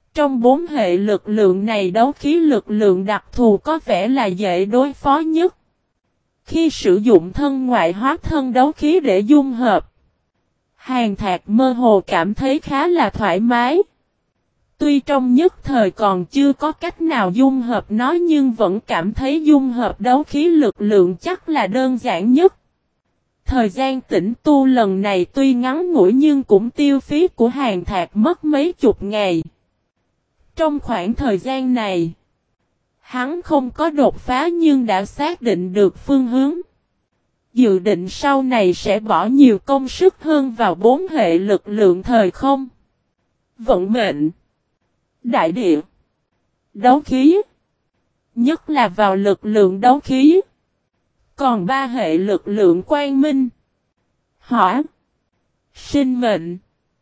Trong bốn hệ lực lượng này đấu khí lực lượng đặc thù có vẻ là dễ đối phó nhất. Khi sử dụng thân ngoại hóa thân đấu khí để dung hợp, Hàn Thạc mơ hồ cảm thấy khá là thoải mái. Tuy trong nhất thời còn chưa có cách nào dung hợp nó nhưng vẫn cảm thấy dung hợp đấu khí lực lượng chắc là đơn giản nhất. Thời gian tĩnh tu lần này tuy ngắn ngủi nhưng cũng tiêu phí của Hàn Thạc mất mấy chục ngày. Trong khoảng thời gian này, hắn không có đột phá nhưng đã xác định được phương hướng. Dự định sau này sẽ bỏ nhiều công sức hơn vào bốn hệ lực lượng thời không, vận mệnh, đại địa, đấu khí. Nhất là vào lực lượng đấu khí. Còn ba hệ lực lượng quang minh, hỏa, sinh mệnh,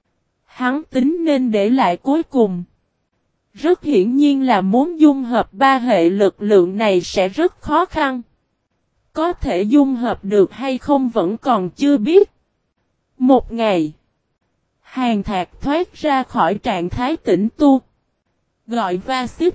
hắn tính nên để lại cuối cùng. Rất hiển nhiên là muốn dung hợp ba hệ lực lượng này sẽ rất khó khăn. Có thể dung hợp được hay không vẫn còn chưa biết. Một ngày, Hàn Thạc thoát ra khỏi trạng thái tĩnh tu. Gọi Va Xích,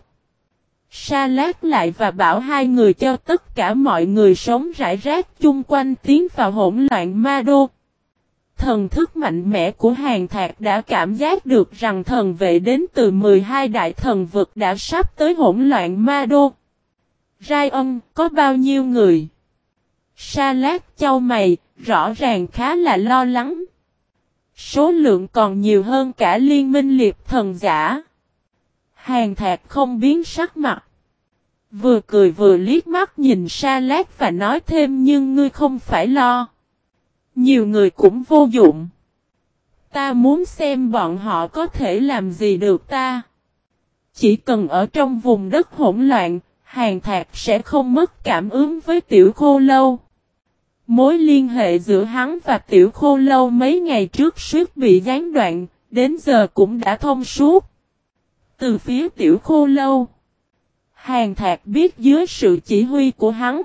Sa Lát lại và bảo hai người cho tất cả mọi người sống rải rác chung quanh tiến vào hỗn loạn ma đô. Thần thức mạnh mẽ của Hàn Thạc đã cảm giác được rằng thần vệ đến từ 12 đại thần vực đã sắp tới hỗn loạn ma đô. Rai Ân, có bao nhiêu người? Sa Lát chau mày, rõ ràng khá là lo lắng. Số lượng còn nhiều hơn cả liên minh liệp thần giả. Hàn Thạc không biến sắc mặt. Vừa cười vừa liếc mắt nhìn Sa Lát và nói thêm nhưng ngươi không phải lo. Nhiều người cũng vô dụng. Ta muốn xem bọn họ có thể làm gì được ta. Chỉ cần ở trong vùng đất hỗn loạn, Hàn Thạc sẽ không mất cảm ứng với Tiểu Khô Lâu. Mối liên hệ giữa hắn và Tiểu Khô Lâu mấy ngày trước suýt bị gián đoạn, đến giờ cũng đã thông suốt. Từ phía Tiểu Khô Lâu, Hàn Thạc biết dưới sự chỉ huy của hắn,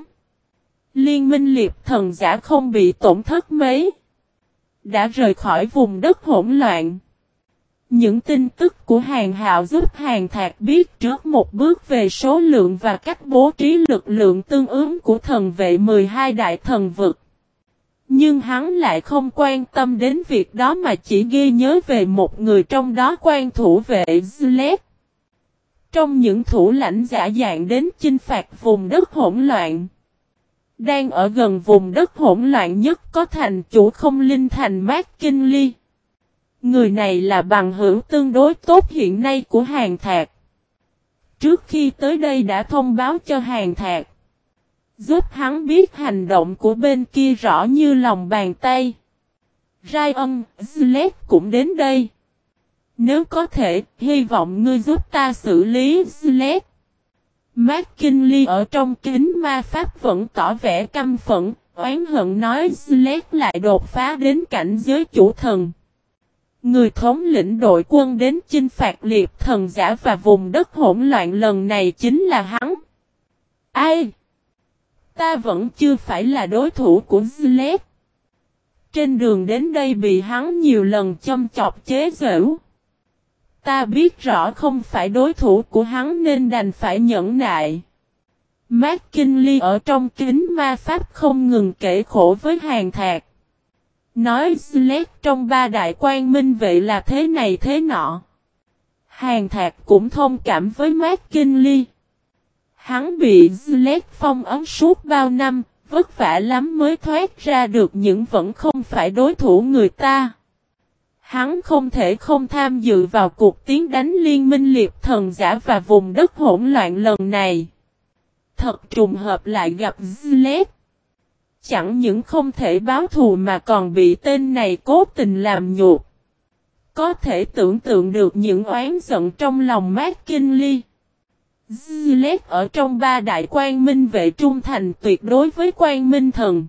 liên minh liệp thần giả không bị tổn thất mấy, đã rời khỏi vùng đất hỗn loạn. Những tin tức của Hàn Hạo giúp Hàn Thạc biết trước một bước về số lượng và cách bố trí lực lượng tương ứng của thần vệ 12 đại thần vực. Nhưng hắn lại không quan tâm đến việc đó mà chỉ ghi nhớ về một người trong đó, quan thủ vệ Zlet. Trong những thủ lãnh giả dạng đến chinh phạt vùng đất hỗn loạn, đang ở gần vùng đất hỗn loạn nhất có thành chủ không linh thành McKinley. Người này là bằng hữu tương đối tốt hiện nay của Hàn Thạc. Trước khi tới đây đã thông báo cho Hàn Thạc, giúp hắn biết hành động của bên kia rõ như lòng bàn tay. Ryan, Zlet cũng đến đây. Nếu có thể, hy vọng ngươi giúp ta xử lý Zlet. McKinley ở trong kính ma pháp vẫn tỏ vẻ căm phẫn, oán hận nói Zlet lại đột phá đến cảnh giới chủ thần. Người thống lĩnh đội quân đến chinh phạt liệp thần giả và vùng đất hỗn loạn lần này chính là hắn. Ai? Ta vẫn chưa phải là đối thủ của Zlet. Trên đường đến đây bị hắn nhiều lần châm chọc chế giễu. Ta biết rõ không phải đối thủ của hắn nên đành phải nhẫn nại. McKinley ở trong kính ma pháp không ngừng kể khổ với Hàn Thạc. Nói Zlet trong ba đại quan minh vệ là thế này thế nọ. Hàn Thạc cũng thông cảm với McKinley. Hắn bị Zlet phong ấn suốt bao năm, vất vả lắm mới thoát ra được nhưng vẫn không phải đối thủ người ta. Hắn không thể không tham dự vào cuộc tiến đánh liên minh liệp thần giả và vùng đất hỗn loạn lần này. Thật trùng hợp lại gặp Zlet. Chẳng những không thể báo thù mà còn bị tên này cố tình làm nhục. Có thể tưởng tượng được những oán giận trong lòng McKinley. Zlet ở trong ba đại quan minh vệ trung thành tuyệt đối với quan minh thần.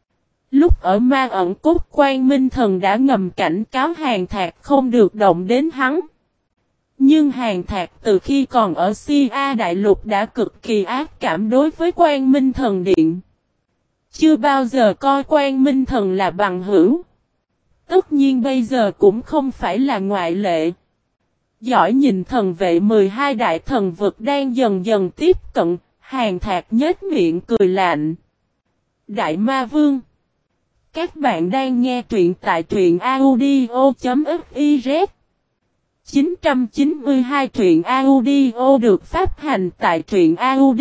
Lúc ở ma ẩn cốt quan minh thần đã ngầm cảnh cáo Hàn Thạc không được động đến hắn. Nhưng Hàn Thạc từ khi còn ở Sia Đại Lục đã cực kỳ ác cảm đối với quan minh thần điện. Chưa bao giờ coi quan minh thần là bằng hữu. Tất nhiên bây giờ cũng không phải là ngoại lệ. Giỏi nhìn thần vệ 12 đại thần vực đang dần dần tiếp cận, Hàn Thạc nhếch miệng cười lạnh. Đại Ma Vương. Các bạn đang nghe truyện tại truyện audio.fiz. 992 truyện audio được phát hành tại truyện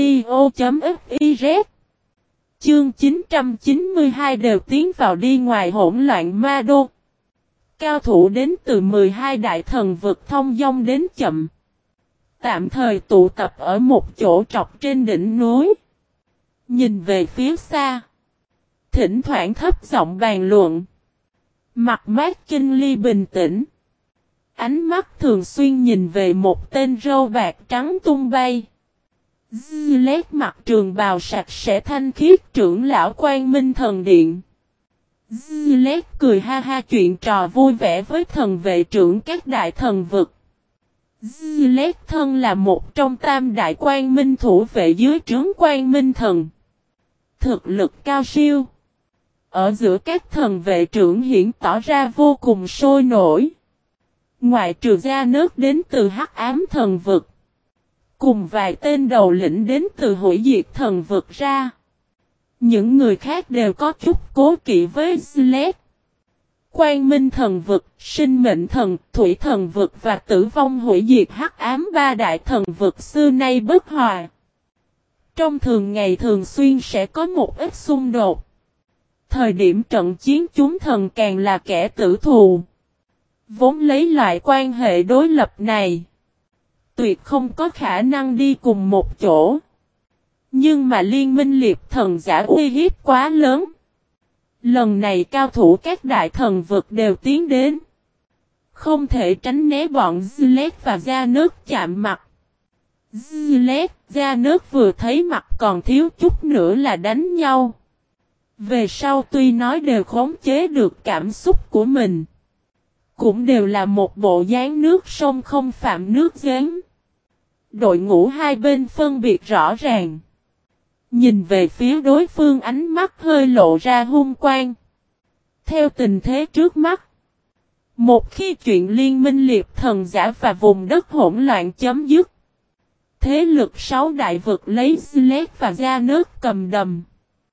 audio.fiz. Chương 992 đều tiến vào đi ngoài hỗn loạn ma đô. Cao thủ đến từ 12 đại thần vực thông dong đến chậm. Tạm thời tụ tập ở một chỗ trọc trên đỉnh núi. Nhìn về phía xa. Thỉnh thoảng thấp giọng bàn luận. Mặt mát kinh ly bình tĩnh. Ánh mắt thường xuyên nhìn về một tên râu bạc trắng tung bay. Lét mặt trường bào sạch sẽ thanh khiết trưởng lão Quang Minh Thần Điện. Lét cười ha ha chuyện trò vui vẻ với thần vệ trưởng các đại thần vực. Lét thân là một trong tam đại Quang Minh thủ vệ dưới trướng Quang Minh Thần. Thực lực cao siêu. Ở giữa các thần vệ trưởng hiện tỏ ra vô cùng sôi nổi. Ngoại trừ ra nước đến từ Hắc Ám Thần Vực. Cùng vài tên đầu lĩnh đến từ Hủy Diệt Thần Vực ra. Những người khác đều có chút cố kỵ với Sled. Quang Minh Thần Vực, Sinh Mệnh Thần, Thủy Thần Vực và Tử Vong Hủy Diệt Hắc Ám ba đại thần vực xưa nay bất hòa. Trong thường ngày thường xuyên sẽ có một ít xung đột. Thời điểm trận chiến chúng thần càng là kẻ tử thù. Vốn lấy loại quan hệ đối lập này. Tuyệt không có khả năng đi cùng một chỗ. Nhưng mà liên minh liệp thần giả uy hiếp quá lớn. Lần này cao thủ các đại thần vực đều tiến đến. Không thể tránh né bọn Zlet và Gia Nước chạm mặt. Zlet, Gia Nước vừa thấy mặt còn thiếu chút nữa là đánh nhau. Về sau tuy nói đều khống chế được cảm xúc của mình. Cũng đều là một bộ dáng nước sông không phạm nước giếng. Đội ngũ hai bên phân biệt rõ ràng. Nhìn về phía đối phương ánh mắt hơi lộ ra hung quang. Theo tình thế trước mắt. Một khi chuyện liên minh liệp thần giả và vùng đất hỗn loạn chấm dứt. Thế lực 6 đại vực lấy Zlet và Gia Nước cầm đầm.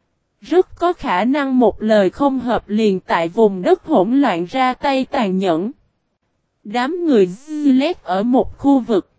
Rất có khả năng một lời không hợp liền tại vùng đất hỗn loạn ra tay tàn nhẫn. Đám người Zlet ở một khu vực.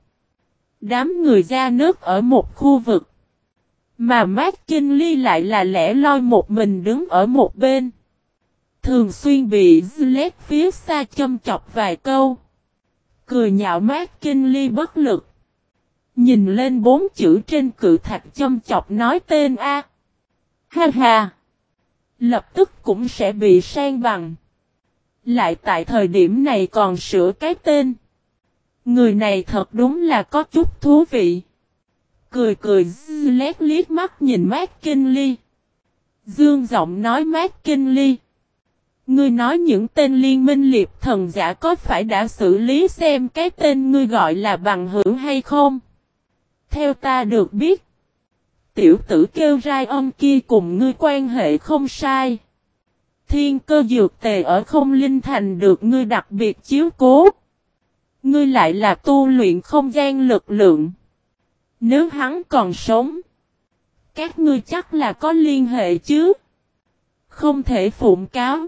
Đám người Gia Nước ở một khu vực. Mà McKinley lại là lẻ loi một mình đứng ở một bên. Thường xuyên bị Zlet phía xa châm chọc vài câu. Cười nhạo McKinley bất lực. Nhìn lên 4 chữ trên cự thạch châm chọc nói tên A. Ha ha. Lập tức cũng sẽ bị san bằng. Lại tại thời điểm này còn sửa cái tên. Người này thật đúng là có chút thú vị. Cười cười lét liếc mắt nhìn McKinley. Dương giọng nói McKinley. Ngươi nói những tên liên minh liệp thần giả có phải đã xử lý xem cái tên ngươi gọi là bằng hữu hay không? Theo ta được biết. Tiểu tử kêu Ryan kia cùng ngươi quan hệ không sai. Thiên cơ dược tề ở không linh thành được ngươi đặc biệt chiếu cố. Ngươi lại là tu luyện không gian lực lượng. Nếu hắn còn sống. Các ngươi chắc là có liên hệ chứ. Không thể phụng cáo.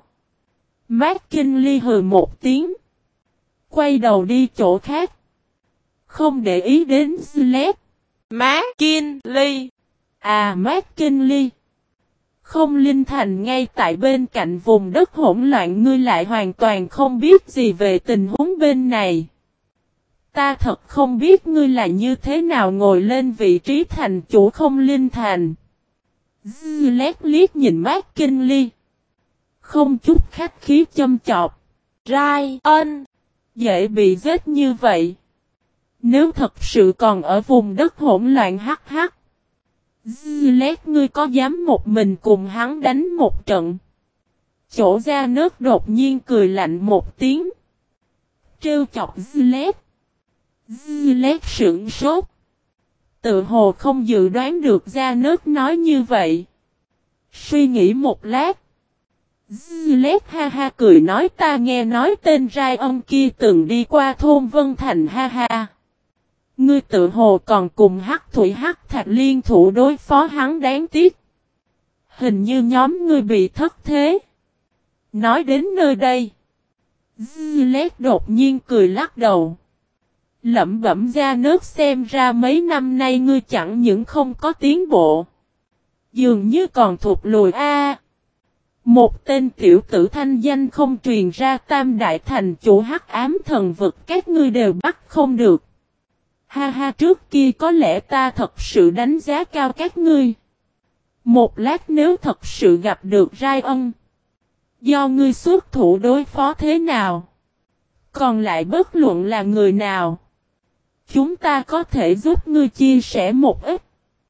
McKinley hừ một tiếng. Quay đầu đi chỗ khác. Không để ý đến Sled. McKinley. À McKinley. Không linh thành ngay tại bên cạnh vùng đất hỗn loạn ngươi lại hoàn toàn không biết gì về tình huống bên này. Ta thật không biết ngươi là như thế nào ngồi lên vị trí thành chủ không linh thành. Zlet liếc nhìn McKinley. Không chút khách khí châm chọc. Ryan. Dễ bị giết như vậy. Nếu thật sự còn ở vùng đất hỗn loạn hắc hắc. Zlet ngươi có dám một mình cùng hắn đánh một trận. Chỗ Gia Nước đột nhiên cười lạnh một tiếng. Trêu chọc Zlet. Zlet sững sốt. Tự hồ không dự đoán được Gia Nước nói như vậy. Suy nghĩ một lát. Lét ha ha cười nói ta nghe nói tên Rai Ân kia từng đi qua thôn Vân Thành ha ha. Ngươi tự hồ còn cùng Hắc Thủy Hắc Thạch liên thủ đối phó hắn đáng tiếc. Hình như nhóm ngươi bị thất thế. Nói đến nơi đây. Lét đột nhiên cười lắc đầu. Lẩm bẩm ra nước xem ra mấy năm nay ngươi chẳng những không có tiến bộ. Dường như còn thụt lùi a. Một tên tiểu tử thanh danh không truyền ra Tam Đại Thành chủ Hắc Ám Thần Vực các ngươi đều bắt không được. Ha ha trước kia có lẽ ta thật sự đánh giá cao các ngươi. Một lát nếu thật sự gặp được Rai Ân. Do ngươi xuất thủ đối phó thế nào? Còn lại bất luận là người nào? Chúng ta có thể giúp ngươi chia sẻ một ít.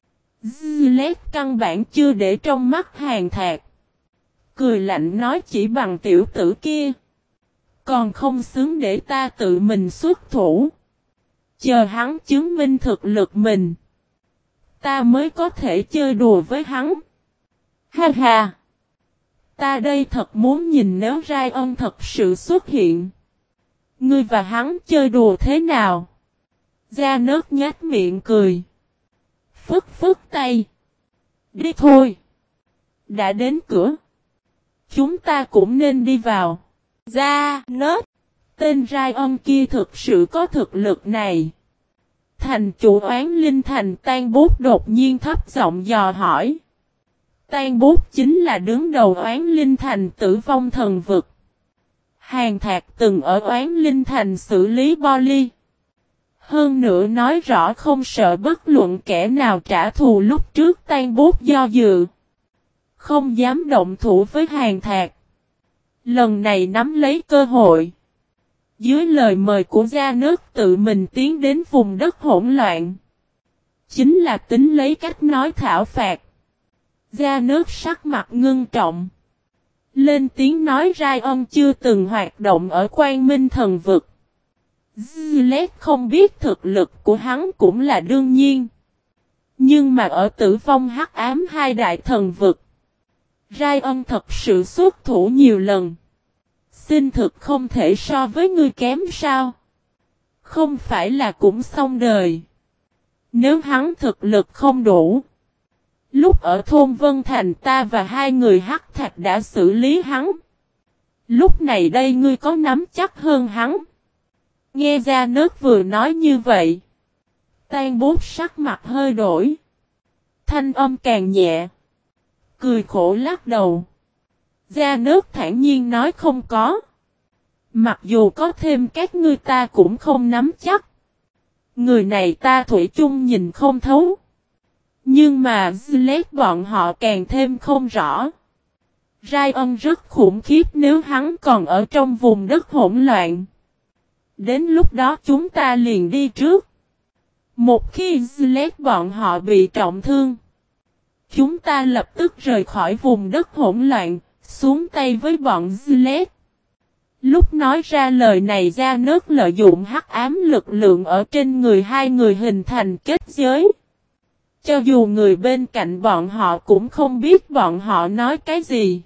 Lét căn bản chưa để trong mắt Hàn Thạc. Cười lạnh nói chỉ bằng tiểu tử kia. Còn không xứng để ta tự mình xuất thủ. Chờ hắn chứng minh thực lực mình. Ta mới có thể chơi đùa với hắn. Ha ha. Ta đây thật muốn nhìn nếu Rai Ân thật sự xuất hiện. Ngươi và hắn chơi đùa thế nào? Gia nớt nhếch miệng cười. Phức phức tay. Đi thôi. Đã đến cửa. Chúng ta cũng nên đi vào. Gia nớt. Tên Rai Ân kia thực sự có thực lực này. Thành chủ Oán Linh Thành Tan Bút đột nhiên thấp giọng dò hỏi. Tan Bút chính là đứng đầu Oán Linh Thành Tử Vong Thần Vực. Hàn Thạc từng ở Oán Linh Thành xử lý Boli. Hơn nữa nói rõ không sợ bất luận kẻ nào trả thù lúc trước Tan Bút do dự. Không dám động thủ với Hàn Thạc. Lần này nắm lấy cơ hội. Dưới lời mời của Gia Nước tự mình tiến đến vùng đất hỗn loạn. Chính là tính lấy cách nói thảo phạt. Gia Nước sắc mặt ngưng trọng. Lên tiếng nói Rai Ân chưa từng hoạt động ở Quang Minh Thần Vực. Lét không biết thực lực của hắn cũng là đương nhiên. Nhưng mà ở Tử Vong Hắc Ám hai đại thần vực. Rai Ân thật sự xuất thủ nhiều lần. Xin thực không thể so với ngươi kém sao? Không phải là cũng xong đời. Nếu hắn thực lực không đủ. Lúc ở thôn Vân Thành ta và hai người Hắc Thạch đã xử lý hắn. Lúc này đây ngươi có nắm chắc hơn hắn. Nghe Gia Nớt vừa nói như vậy. Tan Bút sắc mặt hơi đổi. Thanh âm càng nhẹ. Cười khổ lắc đầu. Gia Nớt thản nhiên nói không có. Mặc dù có thêm các ngươi ta cũng không nắm chắc. Người này ta thủy chung nhìn không thấu. Nhưng mà Zlet bọn họ càng thêm không rõ. Rai Ân rất khủng khiếp nếu hắn còn ở trong vùng đất hỗn loạn. Đến lúc đó chúng ta liền đi trước. Một khi Zlet bọn họ bị trọng thương. Chúng ta lập tức rời khỏi vùng đất hỗn loạn, xuống tay với bọn Zlet. Lúc nói ra lời này Gia Nớt lợi dụng hắc ám lực lượng ở trên người hai người hình thành kết giới. Cho dù người bên cạnh bọn họ cũng không biết bọn họ nói cái gì.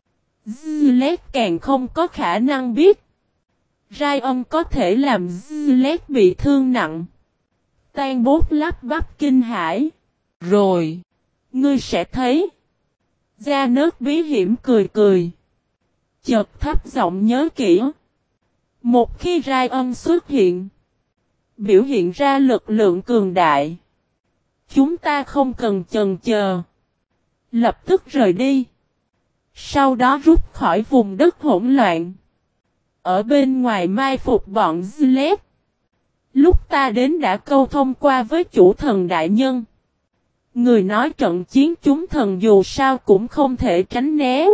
Zlet càng không có khả năng biết. Rai Ân có thể làm Zlet bị thương nặng. Tan Bút lắp bắp kinh hãi. Rồi. Ngươi sẽ thấy. Gia Nớt bí hiểm cười cười. Chợt thấp giọng nhớ kỹ. Một khi Rai Ân xuất hiện. Biểu hiện ra lực lượng cường đại. Chúng ta không cần chần chờ. Lập tức rời đi. Sau đó rút khỏi vùng đất hỗn loạn. Ở bên ngoài mai phục bọn Zlet. Lúc ta đến đã câu thông qua với chủ thần đại nhân. Người nói trận chiến chúng thần dù sao cũng không thể tránh né.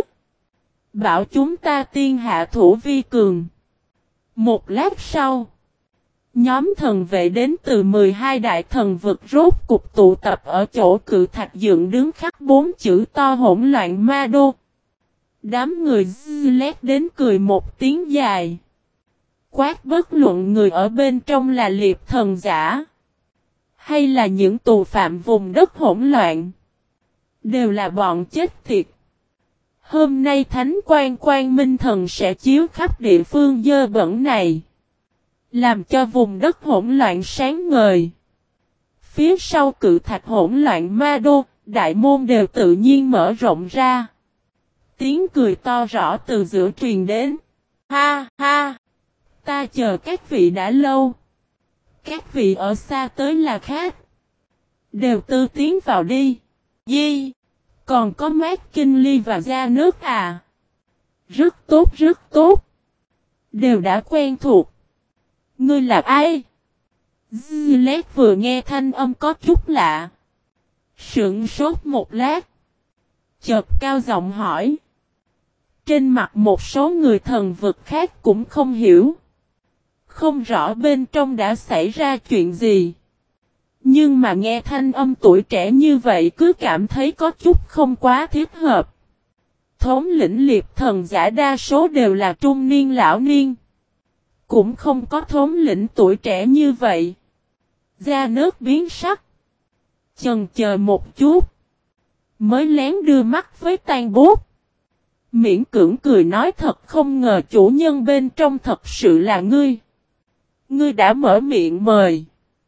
Bảo chúng ta tiên hạ thủ vi cường. Một lát sau. Nhóm thần vệ đến từ 12 đại thần vực rốt cục tụ tập ở chỗ cự thạch dựng đứng khắc 4 chữ to hỗn loạn ma đô. Đám người Zlet đến cười một tiếng dài. Quát bất luận người ở bên trong là liệp thần giả. Hay là những tù phạm vùng đất hỗn loạn. Đều là bọn chết tiệt. Hôm nay Thánh Quang Quang Minh Thần sẽ chiếu khắp địa phương dơ bẩn này, làm cho vùng đất hỗn loạn sáng ngời. Phía sau cự thạch hỗn loạn ma đô, đại môn đều tự nhiên mở rộng ra. Tiếng cười to rõ từ giữa truyền đến. Ha ha! Ta chờ các vị đã lâu. Các vị ở xa tới là khác. Đều tư tiến vào đi. Di! Còn có mát kinh ly và da nước à? Rất tốt rất tốt. Đều đã quen thuộc. Ngươi là ai? Zilet vừa nghe thanh âm có chút lạ. Sững sốt một lát. Chợt cao giọng hỏi. Trên mặt một số người thần vực khác cũng không hiểu. Không rõ bên trong đã xảy ra chuyện gì. Nhưng mà nghe thanh âm tuổi trẻ như vậy cứ cảm thấy có chút không quá thiết hợp. Thống lĩnh liệp thần giả đa số đều là trung niên lão niên. Cũng không có thống lĩnh tuổi trẻ như vậy. Da nớt biến sắc. Chần chờ một chút. Mới lén đưa mắt với Tan Bốt. Miễn cưỡng cười nói thật không ngờ chủ nhân bên trong thật sự là ngươi. Ngươi đã mở miệng mời.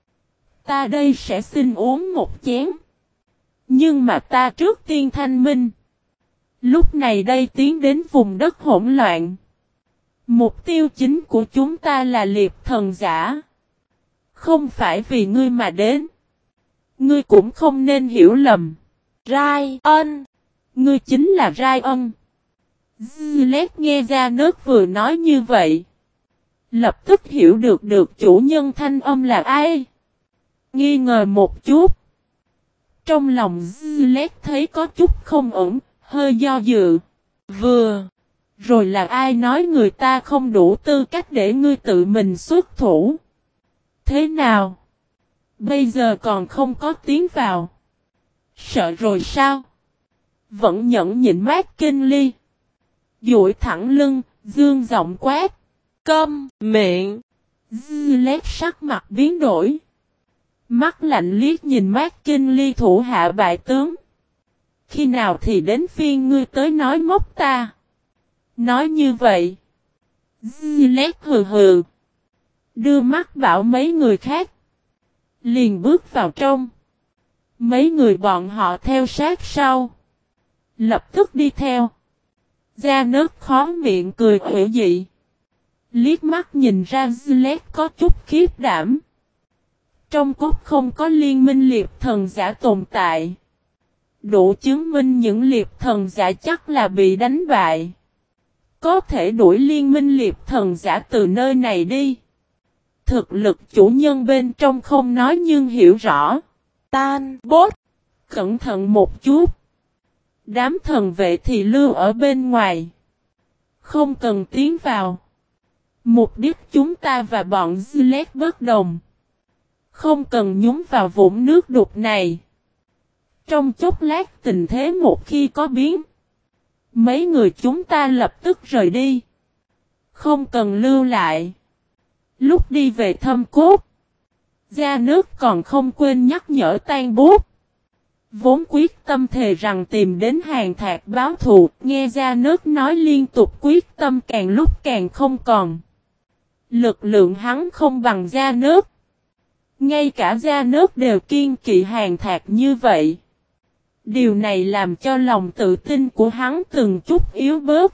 Ta đây sẽ xin uống một chén. Nhưng mà ta trước tiên thanh minh. Lúc này đây tiến đến vùng đất hỗn loạn. Mục tiêu chính của chúng ta là liệp thần giả. Không phải vì ngươi mà đến. Ngươi cũng không nên hiểu lầm. Ryan. Ngươi chính là Ryan. Zilet nghe ra nước vừa nói như vậy. Lập tức hiểu được chủ nhân thanh âm là ai. Nghi ngờ một chút. Trong lòng Zilet thấy có chút không ổn, hơi do dự. Vừa. Rồi là ai nói người ta không đủ tư cách để ngươi tự mình xuất thủ. Thế nào? Bây giờ còn không có tiến vào. Sợ rồi sao? Vẫn nhẫn nhịn mát kinh ly. Duỗi thẳng lưng, dương giọng quát. Câm miệng. Zilet sắc mặt biến đổi. Mắt lạnh liếc nhìn mát kinh ly thủ hạ bại tướng. Khi nào thì đến phiên ngươi tới nói móc ta? Nói như vậy. Zilet hừ hừ. Đưa mắt bảo mấy người khác. Liền bước vào trong. Mấy người bọn họ theo sát sau. Lập tức đi theo. Da nớt khó miệng cười hữu dị. Liếc mắt nhìn ra Zilet có chút khiếp đảm. Trong cốt không có liên minh liệp thần giả tồn tại. Đủ chứng minh những liệp thần giả chắc là bị đánh bại. Có thể đuổi liên minh liệp thần giả từ nơi này đi. Thực lực chủ nhân bên trong không nói nhưng hiểu rõ. Tan Bốt. Cẩn thận một chút. Đám thần vệ thì lưu ở bên ngoài. Không cần tiến vào. Mục đích chúng ta và bọn Zilet bất đồng. Không cần nhúng vào vũng nước đục này. Trong chốc lát tình thế một khi có biến. Mấy người chúng ta lập tức rời đi. Không cần lưu lại. Lúc đi về thâm cốt. Da nước còn không quên nhắc nhở Tan Bốt. Vốn quyết tâm thề rằng tìm đến hàng thạc báo thù. Nghe da nước nói liên tục quyết tâm càng lúc càng không còn. Lực lượng hắn không bằng da nước. Ngay cả da nước đều kiên kỵ hàng thạc như vậy. Điều này làm cho lòng tự tin của hắn từng chút yếu bớt.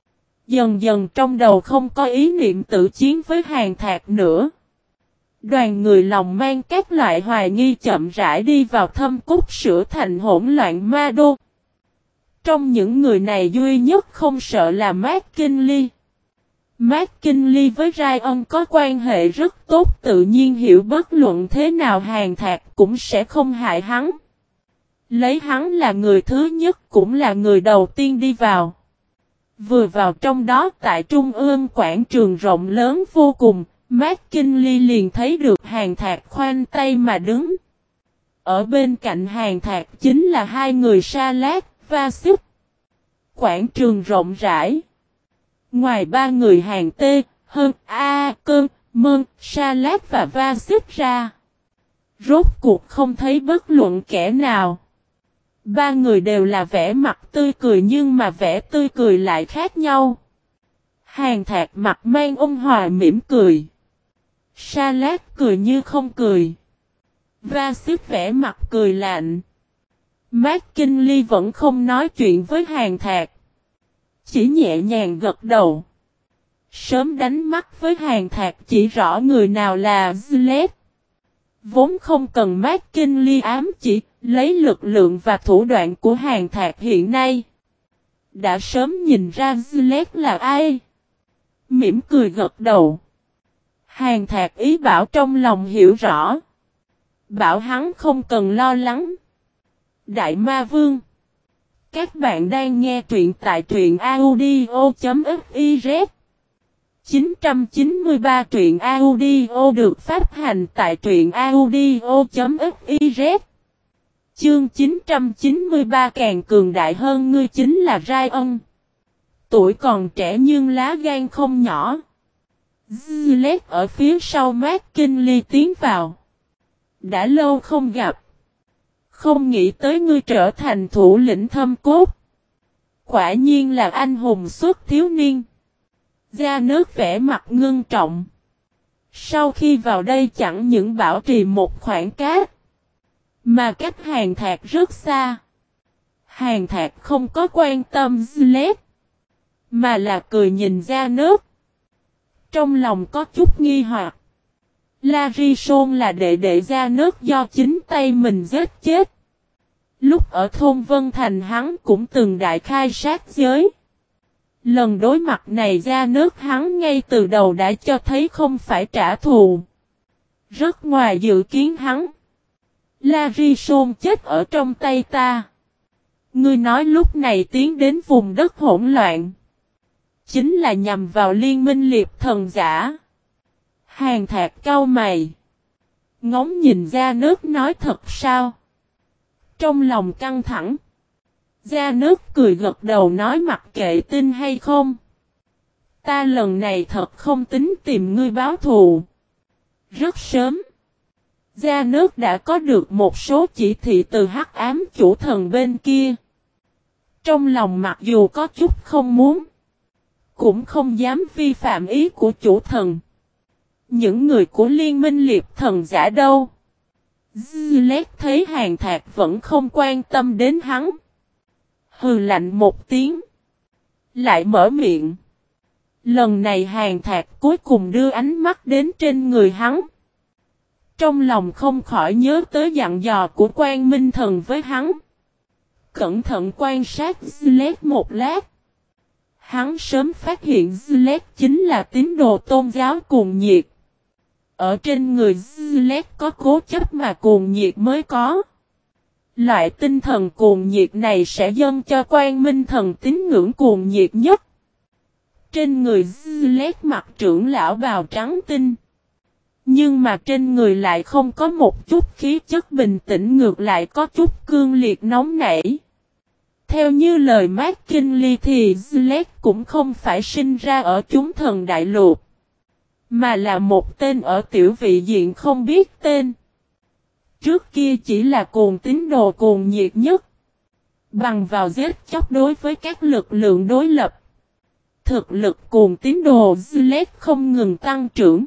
Dần dần trong đầu không có ý niệm tự chiến với hàng thạc nữa. Đoàn người lòng mang các loại hoài nghi chậm rãi đi vào thâm cốt sửa thành hỗn loạn ma đô. Trong những người này duy nhất không sợ là Mát Kinh Ly. Mát Kinh Ly với Ryan có quan hệ rất tốt, tự nhiên hiểu bất luận thế nào hàng thạc cũng sẽ không hại hắn. Lấy hắn là người thứ nhất cũng là người đầu tiên đi vào. Vừa vào trong đó tại trung ương quảng trường rộng lớn vô cùng, Mát Kinh Ly liền thấy được hàng thạc khoanh tay mà đứng. Ở bên cạnh hàng thạc chính là hai người Sa Lát, Va Xích. Quảng trường rộng rãi. Ngoài ba người hàng T, Hơn, A, Cơn, Mơn, Sa Lát và Va Xích ra. Rốt cuộc không thấy bất luận kẻ nào. Ba người đều là vẻ mặt tươi cười nhưng mà vẻ tươi cười lại khác nhau. Hàn Thạc mặt mang ôn hòa mỉm cười. Sa Lát cười như không cười. Va Xếp vẻ mặt cười lạnh. McKinley vẫn không nói chuyện với Hàn Thạc. Chỉ nhẹ nhàng gật đầu. Sớm đánh mắt với Hàn Thạc chỉ rõ người nào là Gillette. Vốn không cần McKinley ám chỉ, lấy lực lượng và thủ đoạn của Hàn Thạc hiện nay. Đã sớm nhìn ra Gillette là ai. Mỉm cười gật đầu. Hàn Thạc ý bảo trong lòng hiểu rõ. Bảo hắn không cần lo lắng. Đại Ma Vương. Các bạn đang nghe truyện tại truyện audio.fiz. 993 truyện audio được phát hành tại truyện audio.fiz. Chương 993 càng cường đại hơn ngươi chính là Ryan. Tuổi còn trẻ nhưng lá gan không nhỏ. Gillette ở phía sau McKinley tiến vào. Đã lâu không gặp. Không nghĩ tới ngươi trở thành thủ lĩnh thâm cốt. Quả nhiên là anh hùng xuất thiếu niên. Gia nước vẻ mặt ngưng trọng. Sau khi vào đây chẳng những bảo trì một khoảng cách, mà cách Hàn Thạc rất xa. Hàn Thạc không có quan tâm Gillette, mà là cười nhìn Gia nước. Trong lòng có chút nghi hoặc. Larison là đệ đệ Gia nước do chính tay mình giết chết. Lúc ở thôn Vân Thành hắn cũng từng đại khai sát giới. Lần đối mặt này Gia nước hắn ngay từ đầu đã cho thấy không phải trả thù. Rất ngoài dự kiến hắn. Larison chết ở trong tay ta. Ngươi nói lúc này tiến đến vùng đất hỗn loạn. Chính là nhằm vào liên minh liệp thần giả. Hàn Thạc cau mày. Ngóng nhìn Gia nước nói thật sao? Trong lòng căng thẳng. Gia nước cười gật đầu nói mặc kệ tin hay không. Ta lần này thật không tính tìm ngươi báo thù. Rất sớm. Gia nước đã có được một số chỉ thị từ hắc ám chủ thần bên kia. Trong lòng mặc dù có chút không muốn. Cũng không dám vi phạm ý của chủ thần. Những người của liên minh liệp thần giả đâu. Gillette thấy Hàn Thạc vẫn không quan tâm đến hắn. Hừ lạnh một tiếng. Lại mở miệng. Lần này Hàn Thạc cuối cùng đưa ánh mắt đến trên người hắn. Trong lòng không khỏi nhớ tới dặn dò của Quang Minh Thần với hắn. Cẩn thận quan sát Gillette một lát. Hắn sớm phát hiện Gillette chính là tín đồ tôn giáo cuồng nhiệt. Ở trên người Gillette có cố chấp mà cuồng nhiệt mới có. Loại tinh thần cuồng nhiệt này sẽ dâng cho Quang Minh Thần tín ngưỡng cuồng nhiệt nhất. Trên người Gillette mặc trưởng lão bào trắng tinh. Nhưng mà trên người lại không có một chút khí chất bình tĩnh, ngược lại có chút cương liệt nóng nảy. Theo như lời McKinley thì Gillette cũng không phải sinh ra ở chúng thần đại lục, mà là một tên ở tiểu vị diện không biết tên. Trước kia chỉ là cuồng tín đồ cuồng nhiệt nhất. Bằng vào giết chóc đối với các lực lượng đối lập. Thực lực cuồng tín đồ Gillette không ngừng tăng trưởng.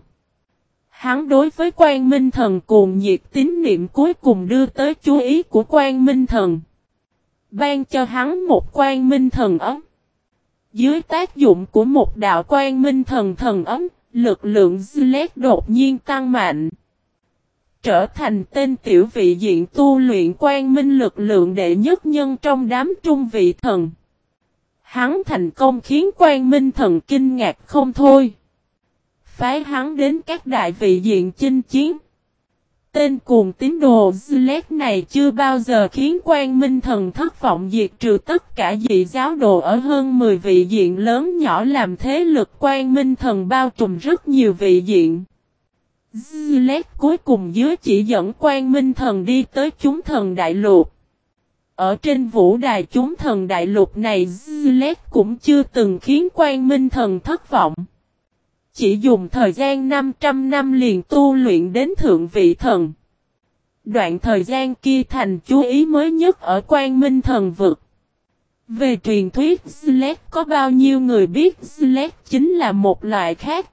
Hắn đối với Quang Minh Thần cuồng nhiệt tín niệm cuối cùng đưa tới chú ý của Quang Minh Thần. Ban cho hắn một Quang Minh Thần ấm. Dưới tác dụng của một đạo Quang Minh Thần thần ấm, lực lượng Gillette đột nhiên tăng mạnh. Trở thành tên tiểu vị diện tu luyện Quang Minh lực lượng đệ nhất nhân trong đám trung vị thần. Hắn thành công khiến Quang Minh Thần kinh ngạc không thôi. Phái hắn đến các đại vị diện chinh chiến. Tên cuồng tín đồ Gillette này chưa bao giờ khiến Quang Minh Thần thất vọng, diệt trừ tất cả dị giáo đồ ở hơn 10 vị diện lớn nhỏ, làm thế lực Quang Minh Thần bao trùm rất nhiều vị diện. Gillette cuối cùng dưới chỉ dẫn Quang Minh Thần đi tới chúng thần đại lục. Ở trên vũ đài chúng thần đại lục này Gillette cũng chưa từng khiến Quang Minh Thần thất vọng. Chỉ dùng thời gian 500 năm liền tu luyện đến thượng vị thần. Đoạn thời gian kia thành chú ý mới nhất ở Quang Minh Thần Vực. Về truyền thuyết Zlet có bao nhiêu người biết Zlet chính là một loại khác.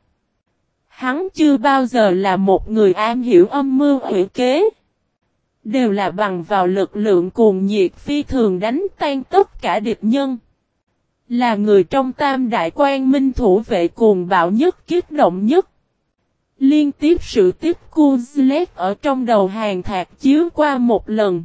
Hắn chưa bao giờ là một người am hiểu âm mưu quỷ kế. Đều là bằng vào lực lượng cuồng nhiệt phi thường đánh tan tất cả địch nhân. Là người trong tam đại Quang Minh thủ vệ cuồng bạo nhất, kích động nhất. Liên tiếp sự tiếp cu Zlet ở trong đầu Hàn Thạc chiếu qua một lần.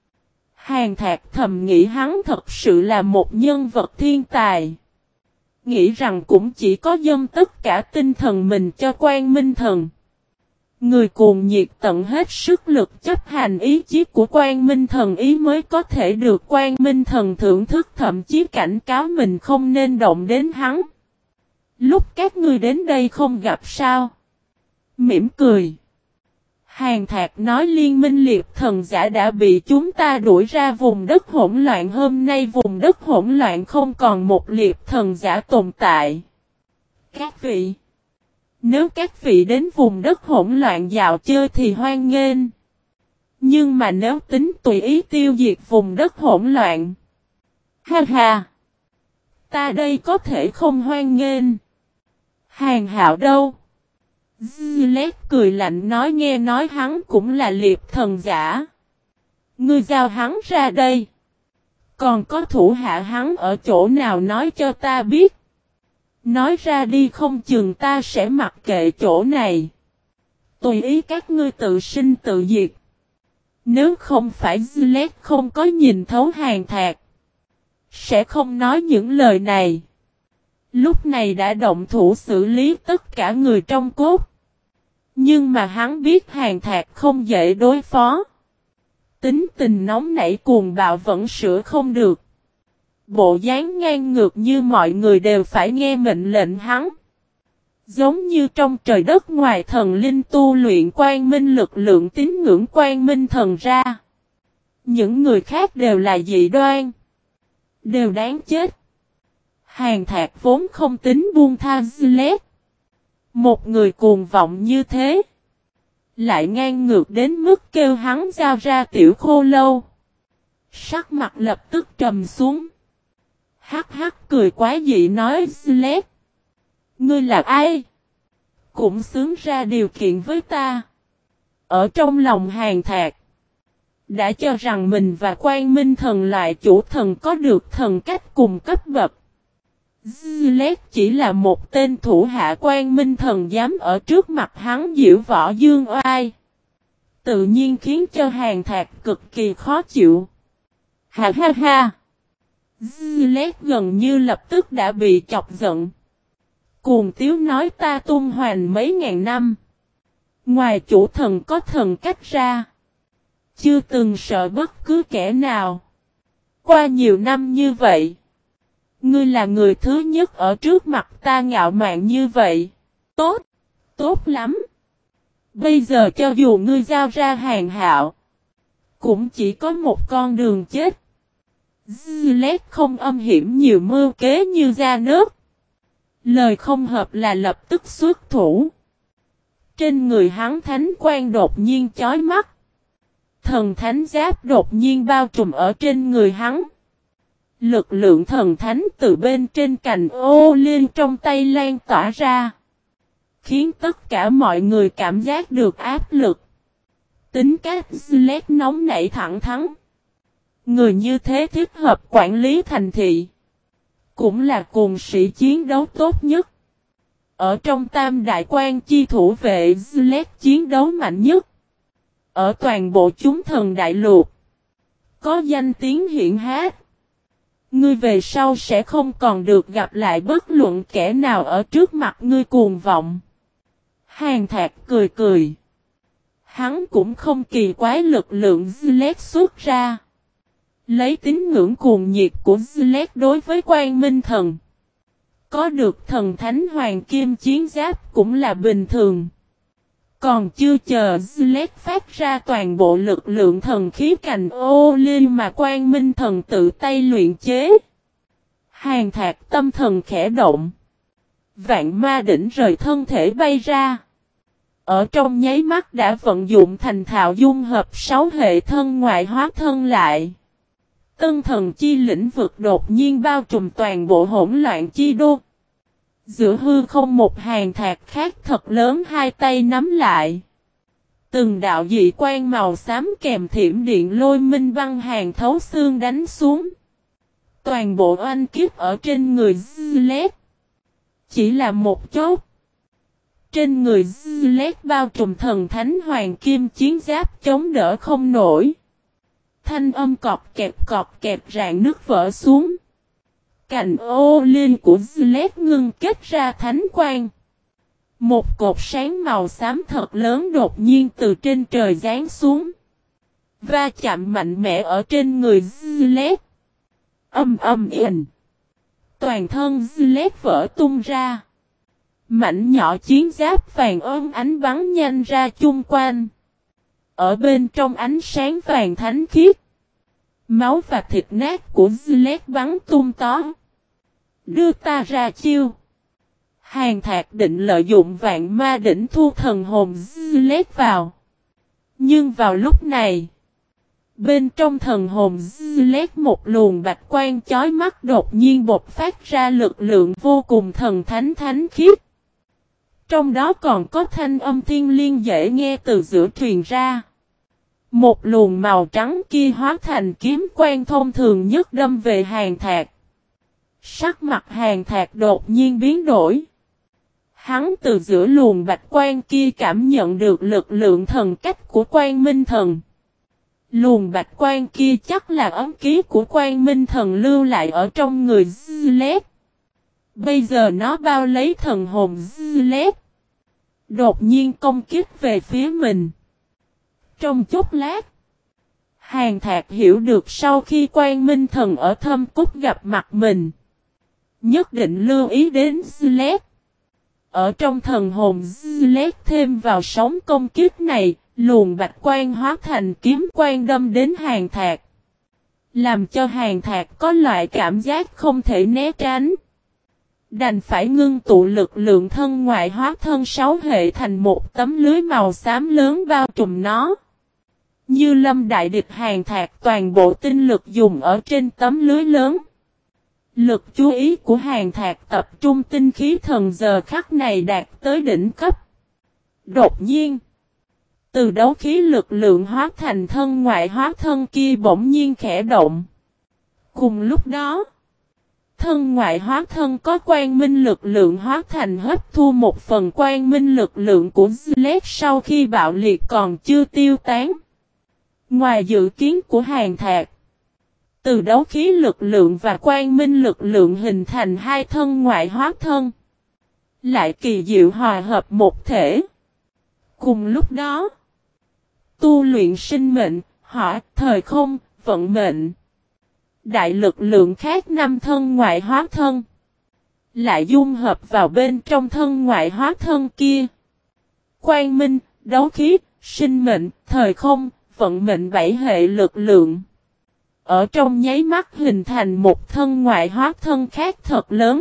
Hàn Thạc thầm nghĩ hắn thật sự là một nhân vật thiên tài. Nghĩ rằng cũng chỉ có dâng tất cả tinh thần mình cho Quang Minh Thần. Người cuồng nhiệt tận hết sức lực chấp hành ý chí của Quang Minh Thần ý mới có thể được Quang Minh Thần thưởng thức, thậm chí cảnh cáo mình không nên động đến hắn. Lúc các ngươi đến đây không gặp sao? Mỉm cười. Hàn Thạc nói liên minh liệt thần giả đã bị chúng ta đuổi ra vùng đất hỗn loạn, hôm nay vùng đất hỗn loạn không còn một liệt thần giả tồn tại. Các vị, nếu các vị đến vùng đất hỗn loạn dạo chơi thì hoan nghênh. Nhưng mà nếu tính tùy ý tiêu diệt vùng đất hỗn loạn, ha ha, ta đây có thể không hoan nghênh. Hàn Hạo đâu? Zlet cười lạnh nói, nghe nói hắn cũng là liệt thần giả. Ngươi giao hắn ra đây. Còn có thủ hạ hắn ở chỗ nào nói cho ta biết. Nói ra đi không chừng ta sẽ mặc kệ chỗ này. Tùy ý các ngươi tự sinh tự diệt. Nếu không phải Zlet không có nhìn thấu Hàn Thạc, sẽ không nói những lời này. Lúc này đã động thủ xử lý tất cả người trong cốt. Nhưng mà hắn biết Hàn Thạc không dễ đối phó. Tính tình nóng nảy cuồng bạo vẫn sửa không được. Bộ dáng ngang ngược như mọi người đều phải nghe mệnh lệnh hắn. Giống như trong trời đất ngoài thần linh tu luyện quang minh lực lượng tín ngưỡng quang minh thần ra. Những người khác đều là dị đoan. Đều đáng chết. Hàn Thạc vốn không tính buông tha Zlet. Một người cuồng vọng như thế. Lại ngang ngược đến mức kêu hắn giao ra tiểu khô lâu. Sắc mặt lập tức trầm xuống. Hắc hắc cười quá dị nói, Zlet, ngươi là ai? Cũng xứng ra điều kiện với ta. Ở trong lòng Hàn Thạc, đã cho rằng mình và Quang Minh Thần loại chủ thần có được thần cách cùng cấp bậc. Zlet chỉ là một tên thủ hạ Quang Minh Thần dám ở trước mặt hắn diễu võ dương oai. Tự nhiên khiến cho Hàn Thạc cực kỳ khó chịu. Ha ha ha! Zlet gần như lập tức đã bị chọc giận. Cuồng tiếu nói, ta tung hoành mấy ngàn năm. Ngoài chủ thần có thần cách ra, chưa từng sợ bất cứ kẻ nào. Qua nhiều năm như vậy, ngươi là người thứ nhất ở trước mặt ta ngạo mạn như vậy. Tốt, tốt lắm. Bây giờ cho dù ngươi giao ra Hàn Hạo, cũng chỉ có một con đường chết. Zlet không âm hiểm nhiều mưu kế như ra nước. Lời không hợp là lập tức xuất thủ. Trên người hắn thánh quang đột nhiên chói mắt. Thần thánh giáp đột nhiên bao trùm ở trên người hắn. Lực lượng thần thánh từ bên trên cành ô liên trong tay lan tỏa ra. Khiến tất cả mọi người cảm giác được áp lực. Tính cách Zlet nóng nảy thẳng thắn. Người như thế thích hợp quản lý thành thị. Cũng là cùng sĩ chiến đấu tốt nhất. Ở trong tam đại quan chi thủ vệ, Zlet chiến đấu mạnh nhất. Ở toàn bộ chúng thần đại lục, có danh tiếng hiển hách. Ngươi về sau sẽ không còn được gặp lại bất luận kẻ nào ở trước mặt ngươi cuồng vọng. Hàn Thạc cười cười. Hắn cũng không kỳ quái lực lượng Zlet xuất ra. Lấy tín ngưỡng cuồng nhiệt của Zlet đối với Quang Minh Thần, có được thần thánh hoàng kim chiến giáp cũng là bình thường. Còn chưa chờ Zlet phát ra toàn bộ lực lượng thần khí cành ô liên mà Quang Minh Thần tự tay luyện chế, Hàn Thạc tâm thần khẽ động. Vạn ma đỉnh rời thân thể bay ra. Ở trong nháy mắt đã vận dụng thành thạo dung hợp 6 hệ thân ngoại hóa thân lại. Tân thần chi lĩnh vực đột nhiên bao trùm toàn bộ hỗn loạn chi đô. Giữa hư không một hàng thạc khác thật lớn hai tay nắm lại. Từng đạo dị quang màu xám kèm thiểm điện lôi minh băng hàng thấu xương đánh xuống. Toàn bộ oanh kiếp ở trên người Zlet. Chỉ là một chốc. Trên người Zlet bao trùm thần thánh hoàng kim chiến giáp chống đỡ không nổi. Thanh âm cọp kẹp rạn nước vỡ xuống. Cành ô liên của Zlet ngưng kết ra thánh quang. Một cột sáng màu xám thật lớn đột nhiên từ trên trời giáng xuống. Va chạm mạnh mẽ ở trên người Zlet. Ầm. Toàn thân Zlet vỡ tung ra. Mảnh nhỏ chiến giáp vàng ôm ánh bắn nhanh ra chung quanh. Ở bên trong ánh sáng vàng thánh khiết. Máu và thịt nát của Zlet bắn tung tó. Đưa ta ra chiêu. Hàn Thạc định lợi dụng vạn ma đỉnh thu thần hồn Zlet vào. Nhưng vào lúc này. Bên trong thần hồn Zlet một luồng bạch quang chói mắt đột nhiên bộc phát ra lực lượng vô cùng thần thánh khiết. Trong đó còn có thanh âm thiên liêng dễ nghe từ giữa truyền ra. Một luồng màu trắng kia hóa thành kiếm quang thông thường nhất đâm về Hàn Thạc. Sắc mặt Hàn Thạc đột nhiên biến đổi. Hắn từ giữa luồng bạch quang kia cảm nhận được lực lượng thần cách của Quang Minh Thần. Luồng bạch quang kia chắc là ấm ký của Quang Minh Thần lưu lại ở trong người Zlet. Bây giờ nó bao lấy thần hồn Zlet. Đột nhiên công kích về phía mình. Trong chốc lát, Hàn Thạc hiểu được sau khi Quang Minh Thần ở Thâm Cúc gặp mặt mình, nhất định lưu ý đến Zlet. Ở trong thần hồn Zlet thêm vào sóng công kích này, luồng bạch quang hóa thành kiếm quang đâm đến Hàn Thạc. Làm cho Hàn Thạc có loại cảm giác không thể né tránh. Đành phải ngưng tụ lực lượng thân ngoại hóa thân 6 hệ thành một tấm lưới màu xám lớn bao trùm nó. Như lâm đại địch Hàn Thạc toàn bộ tinh lực dùng ở trên tấm lưới lớn. Lực chú ý của Hàn Thạc tập trung tinh khí thần giờ khắc này đạt tới đỉnh cấp. Đột nhiên, từ đấu khí lực lượng hóa thành thân ngoại hóa thân kia bỗng nhiên khẽ động. Cùng lúc đó, thân ngoại hóa thân có quang minh lực lượng hóa thành hấp thu một phần quang minh lực lượng của Zlet sau khi bạo liệt còn chưa tiêu tán. Ngoài dự kiến của Hàn Thạc, từ đấu khí lực lượng và quang minh lực lượng hình thành hai thân ngoại hóa thân. Lại kỳ diệu hòa hợp một thể. Cùng lúc đó, tu luyện sinh mệnh, hỏa, thời không, vận mệnh. Đại lực lượng khác năm thân ngoại hóa thân. Lại dung hợp vào bên trong thân ngoại hóa thân kia. Quang minh, đấu khí, sinh mệnh, thời không, vận mệnh 7 hệ lực lượng. Ở trong nháy mắt hình thành một thân ngoại hóa thân khác thật lớn.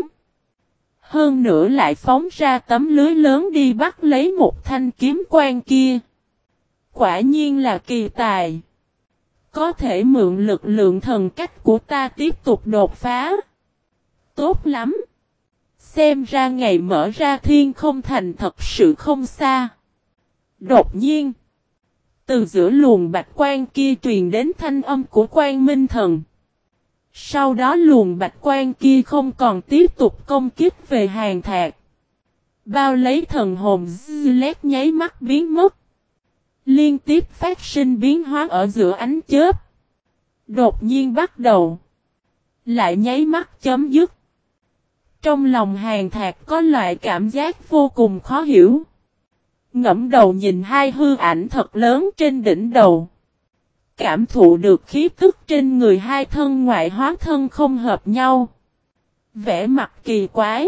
Hơn nữa lại phóng ra tấm lưới lớn đi bắt lấy một thanh kiếm quang kia. Quả nhiên là kỳ tài. Có thể mượn lực lượng thần cách của ta tiếp tục đột phá. Tốt lắm. Xem ra ngày mở ra thiên không thành thật sự không xa. Đột nhiên, từ giữa luồng bạch quang kia truyền đến thanh âm của Quang Minh Thần. Sau đó luồng bạch quang kia không còn tiếp tục công kích về Hàn Thạc. Bao lấy thần hồn Zlet nháy mắt biến mất. Liên tiếp phát sinh biến hóa ở giữa ánh chớp. Đột nhiên bắt đầu. Lại nháy mắt chấm dứt. Trong lòng Hàn Thạc có loại cảm giác vô cùng khó hiểu. Ngẫm đầu nhìn hai hư ảnh thật lớn trên đỉnh đầu. Cảm thụ được khí tức trên người hai thân ngoại hóa thân không hợp nhau. Vẻ mặt kỳ quái.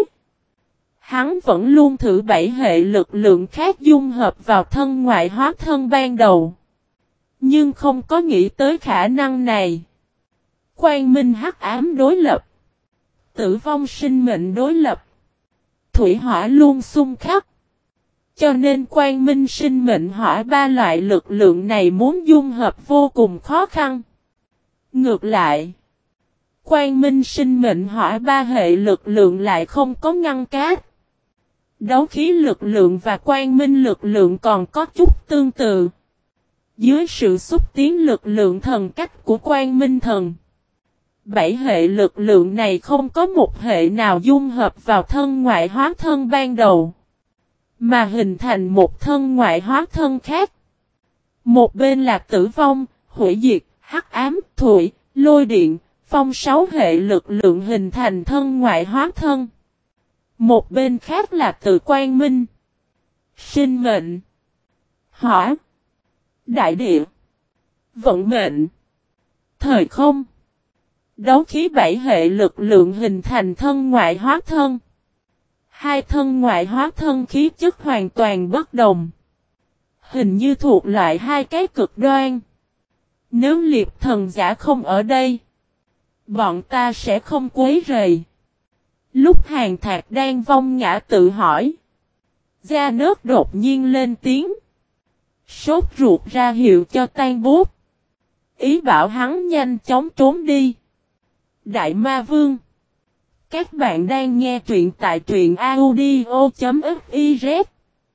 Hắn vẫn luôn thử 7 hệ lực lượng khác dung hợp vào thân ngoại hóa thân ban đầu. Nhưng không có nghĩ tới khả năng này. Quang minh hắc ám đối lập. Tử vong sinh mệnh đối lập. Thủy hỏa luôn xung khắc. Cho nên Quang Minh sinh mệnh hỏa ba loại lực lượng này muốn dung hợp vô cùng khó khăn. Ngược lại, Quang Minh sinh mệnh hỏa ba hệ lực lượng lại không có ngăn cát. Đấu khí lực lượng và Quang Minh lực lượng còn có chút tương tự. Dưới sự xúc tiến lực lượng thần cách của Quang Minh thần, 7 hệ lực lượng này không có một hệ nào dung hợp vào thân ngoại hóa thân ban đầu, mà hình thành một thân ngoại hóa thân khác. Một bên là tử vong, hủy diệt, hắc ám, thủy, lôi điện, phong 6 hệ lực lượng hình thành thân ngoại hóa thân. Một bên khác là từ Quang Minh, sinh mệnh, hỏa, đại địa, vận mệnh, thời không. Đấu khí 7 hệ lực lượng hình thành thân ngoại hóa thân. Hai thân ngoại hóa thân khí chất hoàn toàn bất đồng. Hình như thuộc loại hai cái cực đoan. Nếu liệp thần giả không ở đây, bọn ta sẽ không quấy rầy. Lúc Hàn Thạc đang vong ngã tự hỏi, Gia Nớt đột nhiên lên tiếng, sốt ruột ra hiệu cho Tan Bút, ý bảo hắn nhanh chóng trốn đi. Đại Ma Vương, các bạn đang nghe truyện tại truyện audio.fiz.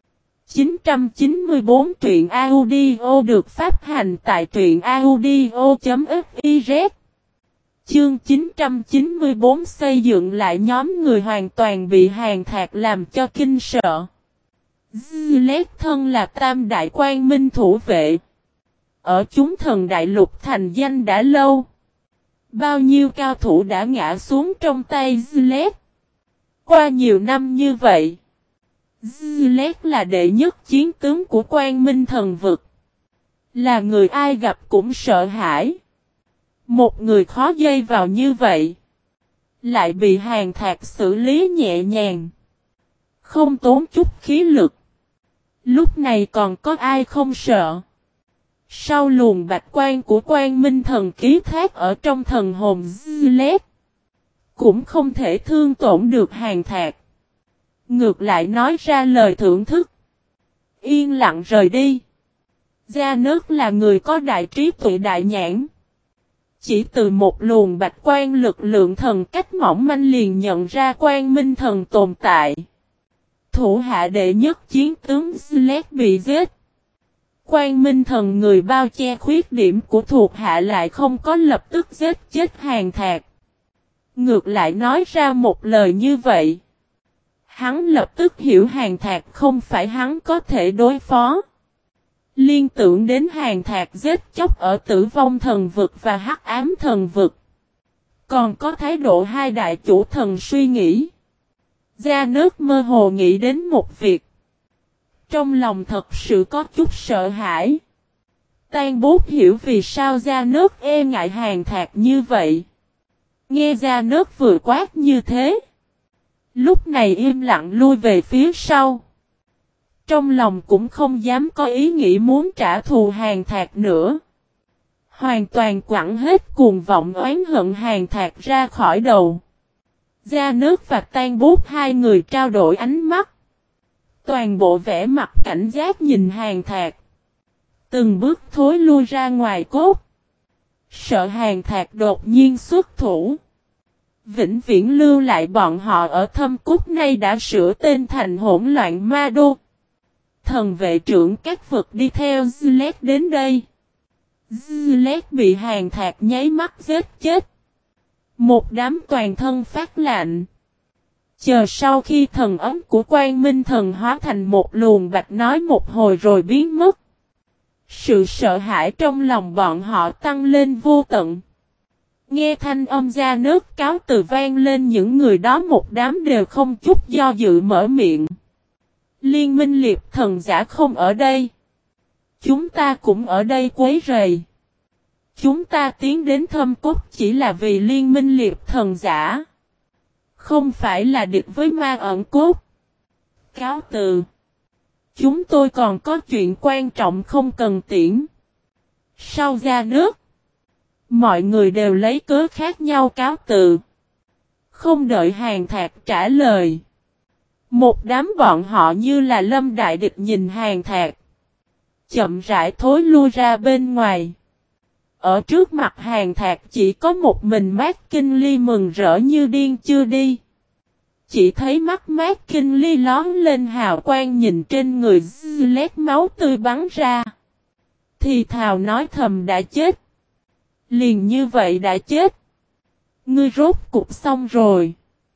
994 truyện audio được phát hành tại truyện audio.fiz. Chương 994 xây dựng lại nhóm người hoàn toàn bị Hàn Thạc làm cho kinh sợ. Zlet thân là tam đại quang minh thủ vệ. Ở chúng thần đại lục thành danh đã lâu. Bao nhiêu cao thủ đã ngã xuống trong tay Zlet. Qua nhiều năm như vậy, Zlet là đệ nhất chiến tướng của Quang Minh thần vực. Là người ai gặp cũng sợ hãi. Một người khó dây vào như vậy, lại bị Hàn Thạc xử lý nhẹ nhàng, không tốn chút khí lực. Lúc này còn có ai không sợ? Sau luồng bạch quan của Quang Minh thần ký thác ở trong thần hồn Zlet, cũng không thể thương tổn được Hàn Thạc. Ngược lại nói ra lời thưởng thức, yên lặng rời đi. Gia Nớt là người có đại trí tuệ đại nhãn. Chỉ từ một luồng bạch quan lực lượng thần cách mỏng manh liền nhận ra Quang Minh thần tồn tại. Thủ hạ đệ nhất chiến tướng Zlet bị giết. Quang Minh thần người bao che khuyết điểm của thuộc hạ lại không có lập tức giết chết Hàn Thạc. Ngược lại nói ra một lời như vậy. Hắn lập tức hiểu Hàn Thạc không phải hắn có thể đối phó. Liên tưởng đến Hàn Thạc giết chóc ở Tử Vong thần vực và Hắc Ám thần vực. Còn có thái độ hai đại chủ thần suy nghĩ. Gia Nớt mơ hồ nghĩ đến một việc. Trong lòng thật sự có chút sợ hãi. Tan Bút hiểu vì sao Gia Nớt e ngại Hàn Thạc như vậy. Nghe Gia Nớt vừa quát như thế, lúc này im lặng lui về phía sau. Trong lòng cũng không dám có ý nghĩ muốn trả thù Hàn Thạc nữa. Hoàn toàn quẳng hết cuồng vọng oán hận Hàn Thạc ra khỏi đầu. Gia Nớt và Tan Bút hai người trao đổi ánh mắt. Toàn bộ vẻ mặt cảnh giác nhìn Hàn Thạc. Từng bước thối lui ra ngoài cốt. Sợ Hàn Thạc đột nhiên xuất thủ. Vĩnh viễn lưu lại bọn họ ở Thâm Cúc nay đã sửa tên thành Hỗn Loạn Ma Đô. Thần vệ trưởng các vực đi theo Zlet đến đây. Zlet bị Hàn Thạc nháy mắt giết chết. Một đám toàn thân phát lạnh. Chờ sau khi thần ấm của Quang Minh thần hóa thành một luồng bạch nói một hồi rồi biến mất. Sự sợ hãi trong lòng bọn họ tăng lên vô tận. Nghe thanh âm Gia Nớt cáo từ vang lên, những người đó một đám đều không chút do dự mở miệng. Liên minh liệp thần giả không ở đây. Chúng ta cũng ở đây quấy rầy. Chúng ta tiến đến Thâm Cốt chỉ là vì liên minh liệp thần giả. Không phải là địch với ma ẩn cốt. Cáo từ. Chúng tôi còn có chuyện quan trọng không cần tiễn. Sau Gia Nớt, mọi người đều lấy cớ khác nhau cáo từ. Không đợi Hàn Thạc trả lời. Một đám bọn họ như là lâm đại địch nhìn Hàn Thạc. Chậm rãi thối lui ra bên ngoài. Ở trước mặt Hàn Thạc chỉ có một mình Mát Kinh Ly mừng rỡ như điên chưa đi. Chỉ thấy mắt Mát Kinh Ly lón lên hào quang nhìn trên người lét máu tươi bắn ra. Thì thào nói thầm đã chết. Liền như vậy đã chết. Ngươi rốt cục xong rồi.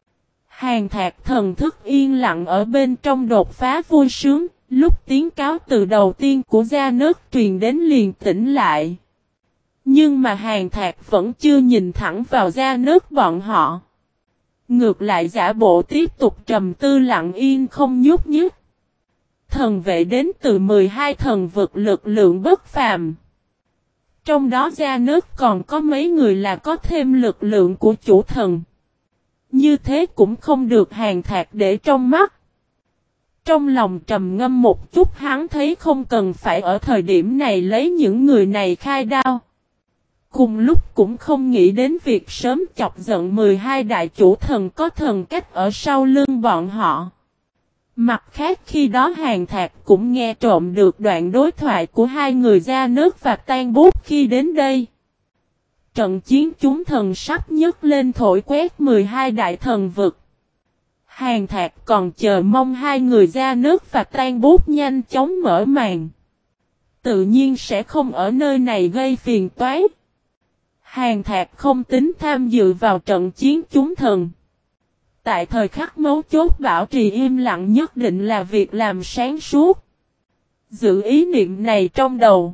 Hàn Thạc thần thức yên lặng ở bên trong đột phá vui sướng. Lúc tiếng cáo từ đầu tiên của Gia Nớt truyền đến liền tỉnh lại. Nhưng mà Hàn Thạc vẫn chưa nhìn thẳng vào Gia Nớt bọn họ. Ngược lại giả bộ tiếp tục trầm tư lặng yên không nhúc nhích. Thần vệ đến từ 12 thần vực lực lượng bất phàm. Trong đó Gia Nớt còn có mấy người là có thêm lực lượng của chủ thần. Như thế cũng không được Hàn Thạc để trong mắt. Trong lòng trầm ngâm một chút hắn thấy không cần phải ở thời điểm này lấy những người này khai đao. Cùng lúc cũng không nghĩ đến việc sớm chọc giận 12 đại chủ thần có thần cách ở sau lưng bọn họ. Mặt khác khi đó Hàn Thạc cũng nghe trộm được đoạn đối thoại của hai người Gia Nớt và Tan Bút khi đến đây. Trận chiến chúng thần sắp nhấc lên thổi quét 12 đại thần vực. Hàn Thạc còn chờ mong hai người Gia Nớt và Tan Bút nhanh chóng mở màn. Tự nhiên sẽ không ở nơi này gây phiền toái. Hàn Thạc không tính tham dự vào trận chiến chúng thần. Tại thời khắc mấu chốt bảo trì im lặng nhất định là việc làm sáng suốt. Giữ ý niệm này trong đầu.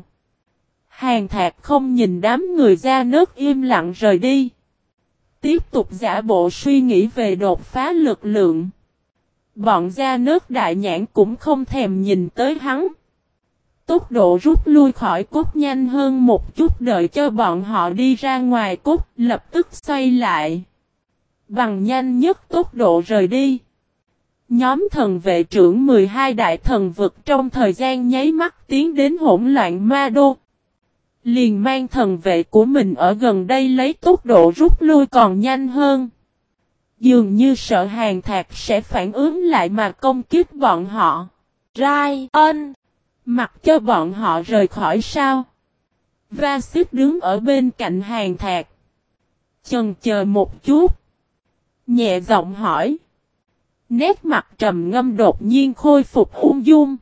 Hàn Thạc không nhìn đám người Gia Nớt im lặng rời đi. Tiếp tục giả bộ suy nghĩ về đột phá lực lượng. Bọn Gia Nớt đại nhãn cũng không thèm nhìn tới hắn. Tốc độ rút lui khỏi cốt nhanh hơn một chút đợi cho bọn họ đi ra ngoài cốt lập tức xoay lại. Bằng nhanh nhất tốc độ rời đi. Nhóm thần vệ trưởng 12 đại thần vực trong thời gian nháy mắt tiến đến hỗn loạn ma đô. Liền mang thần vệ của mình ở gần đây lấy tốc độ rút lui còn nhanh hơn. Dường như sợ Hàn Thạc sẽ phản ứng lại mà công kích bọn họ. Rai ân! Mặc cho bọn họ rời khỏi sao? Va-xích đứng ở bên cạnh Hàn Thạc. Chần chờ một chút. Nhẹ giọng hỏi. Nét mặt trầm ngâm đột nhiên khôi phục ung dung.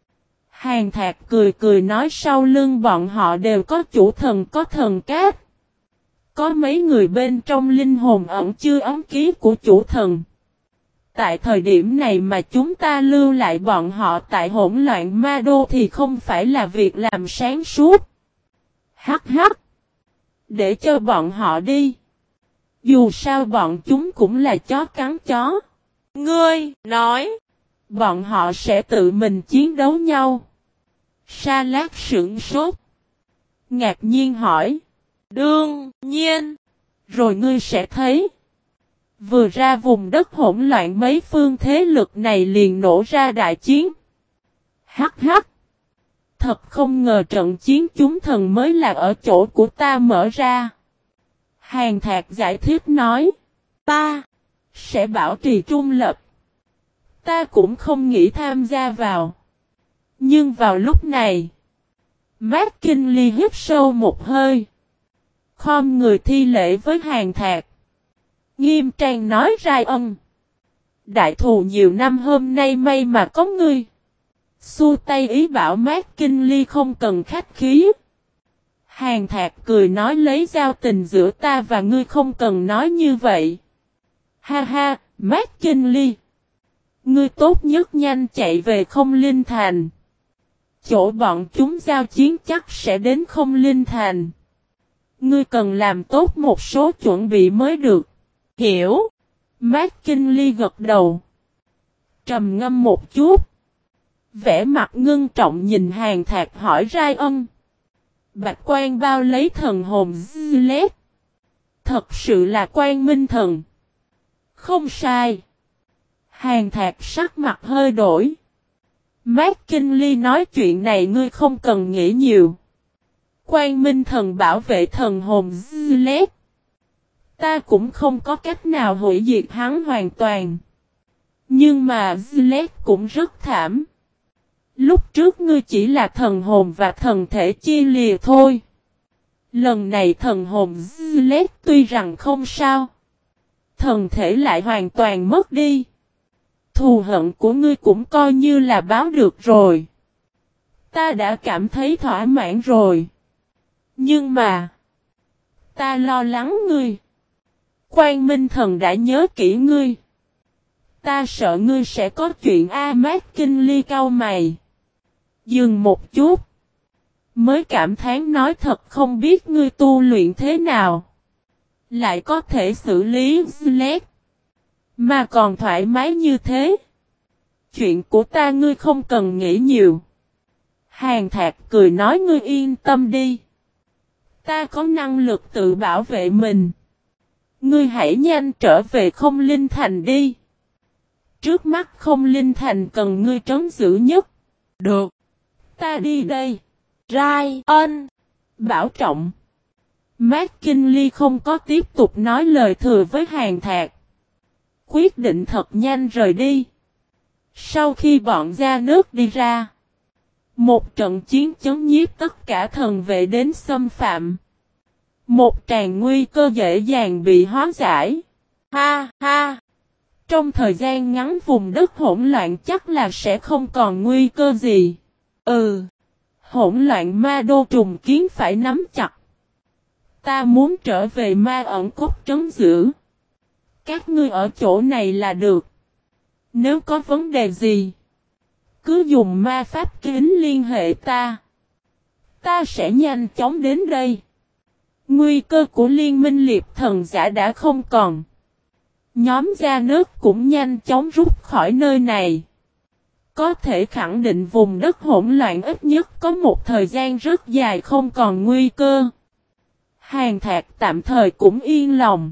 Hàn Thạc cười cười nói sau lưng bọn họ đều có chủ thần có thần cát. Có mấy người bên trong linh hồn ẩn chưa ấm ký của chủ thần. Tại thời điểm này mà chúng ta lưu lại bọn họ tại hỗn loạn ma đô thì không phải là việc làm sáng suốt. Hắc hắc. Để cho bọn họ đi. Dù sao bọn chúng cũng là chó cắn chó. Ngươi nói. Bọn họ sẽ tự mình chiến đấu nhau. Sa Lát sững sốt. Ngạc nhiên hỏi. Đương nhiên. Rồi ngươi sẽ thấy. Vừa ra vùng đất hỗn loạn mấy phương thế lực này liền nổ ra đại chiến. Hắc hắc. Thật không ngờ trận chiến chúng thần mới là ở chỗ của ta mở ra. Hàn Thạc giải thích nói. Ta sẽ bảo trì trung lập. Ta cũng không nghĩ tham gia vào. Nhưng vào lúc này. Mát Kinh Ly hít sâu một hơi. Khom người thi lễ với Hàn Thạc. Nghiêm trang nói Rai ân. Đại thù nhiều năm hôm nay may mà có ngươi. Xua tay ý bảo Mát Kinh Ly không cần khách khí. Hàn Thạc cười nói lấy giao tình giữa ta và ngươi không cần nói như vậy. Ha ha, Mát Kinh Ly. Ngươi tốt nhất nhanh chạy về Không Linh Thành. Chỗ bọn chúng giao chiến chắc sẽ đến Không Linh Thành. Ngươi cần làm tốt một số chuẩn bị mới được. Hiểu. Mát Kinh Ly gật đầu. Trầm ngâm một chút. Vẻ mặt ngưng trọng nhìn Hàn Thạc hỏi Rai ân. Bạch quan bao lấy thần hồn Zlet. Thật sự là quan minh thần. Không sai. Hàn Thạc sắc mặt hơi đổi. Mát Kinh Ly nói chuyện này ngươi không cần nghĩ nhiều. Quan minh thần bảo vệ thần hồn Zlet. Ta cũng không có cách nào hủy diệt hắn hoàn toàn. Nhưng mà Zlet cũng rất thảm. Lúc trước ngươi chỉ là thần hồn và thần thể chia lìa thôi. Lần này thần hồn Zlet tuy rằng không sao. Thần thể lại hoàn toàn mất đi. Thù hận của ngươi cũng coi như là báo được rồi. Ta đã cảm thấy thỏa mãn rồi. Nhưng mà, ta lo lắng ngươi. Quang Minh Thần đã nhớ kỹ ngươi. Ta sợ ngươi sẽ có chuyện Mát Kinh Ly cau mày. Dừng một chút. Mới cảm thán nói thật không biết ngươi tu luyện thế nào. Lại có thể xử lý Zlet. Mà còn thoải mái như thế. Chuyện của ta ngươi không cần nghĩ nhiều. Hàn Thạc cười nói ngươi yên tâm đi. Ta có năng lực tự bảo vệ mình. Ngươi hãy nhanh trở về Không Linh Thành đi. Trước mắt Không Linh Thành cần ngươi trấn giữ nhất. Được. Ta đi đây. Ryan. Bảo trọng. Mát Kinh Ly không có tiếp tục nói lời thừa với Hàn Thạc. Quyết định thật nhanh rời đi. Sau khi bọn gia nước đi ra. Một trận chiến chấn nhiếp tất cả thần vệ đến xâm phạm. Một tràng nguy cơ dễ dàng bị hóa giải. Ha ha. Trong thời gian ngắn vùng đất hỗn loạn chắc là sẽ không còn nguy cơ gì. Hỗn loạn ma đô trùng kiến phải nắm chặt. Ta muốn trở về ma ẩn cốt trấn giữ. Các ngươi ở chỗ này là được. Nếu có vấn đề gì, cứ dùng ma pháp kính liên hệ ta. Ta sẽ nhanh chóng đến đây. Nguy cơ của liên minh liệp thần giả đã không còn. Nhóm gia nước cũng nhanh chóng rút khỏi nơi này. Có thể khẳng định vùng đất hỗn loạn ít nhất có một thời gian rất dài không còn nguy cơ. Hàn Thạc tạm thời cũng yên lòng.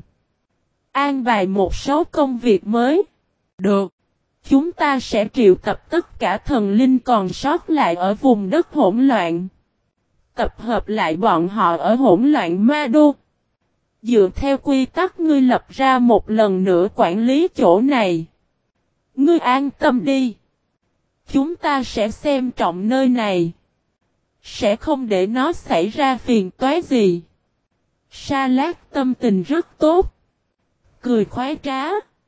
An bài một số công việc mới. Được. Chúng ta sẽ triệu tập tất cả thần linh còn sót lại ở vùng đất hỗn loạn. Tập hợp lại bọn họ ở hỗn loạn ma đô. Dựa theo quy tắc ngươi lập ra một lần nữa quản lý chỗ này. Ngươi an tâm đi. Chúng ta sẽ xem trọng nơi này. Sẽ không để nó xảy ra phiền toái gì. Sa Lát tâm tình rất tốt. Cười khoái trá.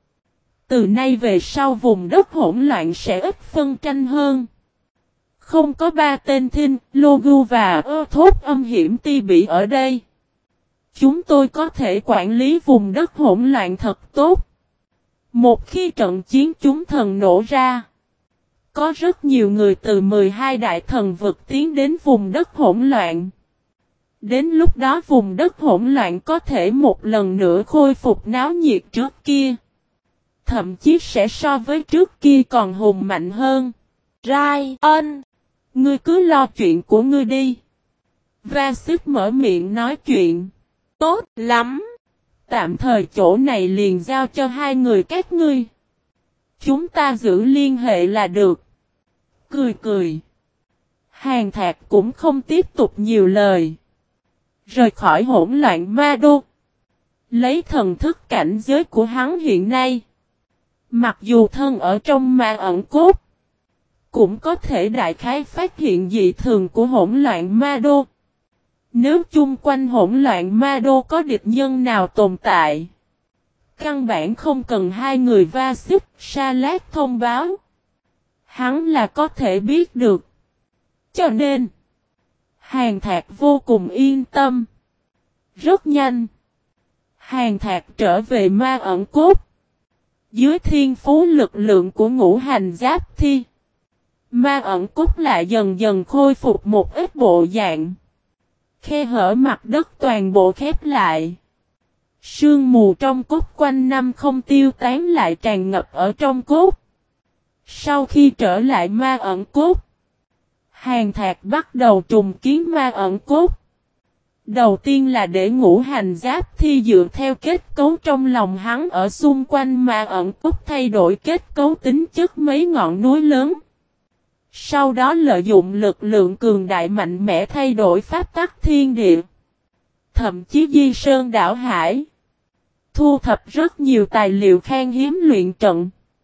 Từ nay về sau vùng đất hỗn loạn sẽ ít phân tranh hơn. Không có ba tên Thinh, Logu và Thốt âm hiểm ti bị ở đây. Chúng tôi có thể quản lý vùng đất hỗn loạn thật tốt. Một khi trận chiến chúng thần nổ ra, có rất nhiều người từ 12 đại thần vực tiến đến vùng đất hỗn loạn. Đến lúc đó vùng đất hỗn loạn có thể một lần nữa khôi phục náo nhiệt trước kia. Thậm chí sẽ so với trước kia còn hùng mạnh hơn. Ryan, ngươi cứ lo chuyện của ngươi đi. Vasif mở miệng nói chuyện. Tốt lắm. Tạm thời chỗ này liền giao cho hai người các ngươi. Chúng ta giữ liên hệ là được. Cười cười. Hàn Thạc cũng không tiếp tục nhiều lời. Rời khỏi hỗn loạn ma đô. Lấy thần thức cảnh giới của hắn hiện nay. Mặc dù thân ở trong ma ẩn cốt. Cũng có thể đại khái phát hiện dị thường của hỗn loạn ma đô. Nếu chung quanh hỗn loạn ma đô có địch nhân nào tồn tại. Căn bản không cần hai người Vasif, Sa Lát thông báo. Hắn là có thể biết được. Cho nên, Hàn Thạc vô cùng yên tâm. Rất nhanh. Hàn Thạc trở về ma ẩn cốt. Dưới thiên phú lực lượng của ngũ hành giáp thi. Ma ẩn cốt lại dần dần khôi phục một ít bộ dạng. Khe hở mặt đất toàn bộ khép lại. Sương mù trong cốt quanh năm không tiêu tán lại tràn ngập ở trong cốt. Sau khi trở lại ma ẩn cốt, Hàn Thạc bắt đầu trùng kiến ma ẩn cốt. Đầu tiên là để ngũ hành giáp thi dựa theo kết cấu trong lòng hắn ở xung quanh ma ẩn cốt thay đổi kết cấu tính chất mấy ngọn núi lớn. Sau đó lợi dụng lực lượng cường đại mạnh mẽ thay đổi pháp tắc thiên địa. Thậm chí di sơn đảo hải. Thu thập rất nhiều tài liệu khan hiếm luyện trận.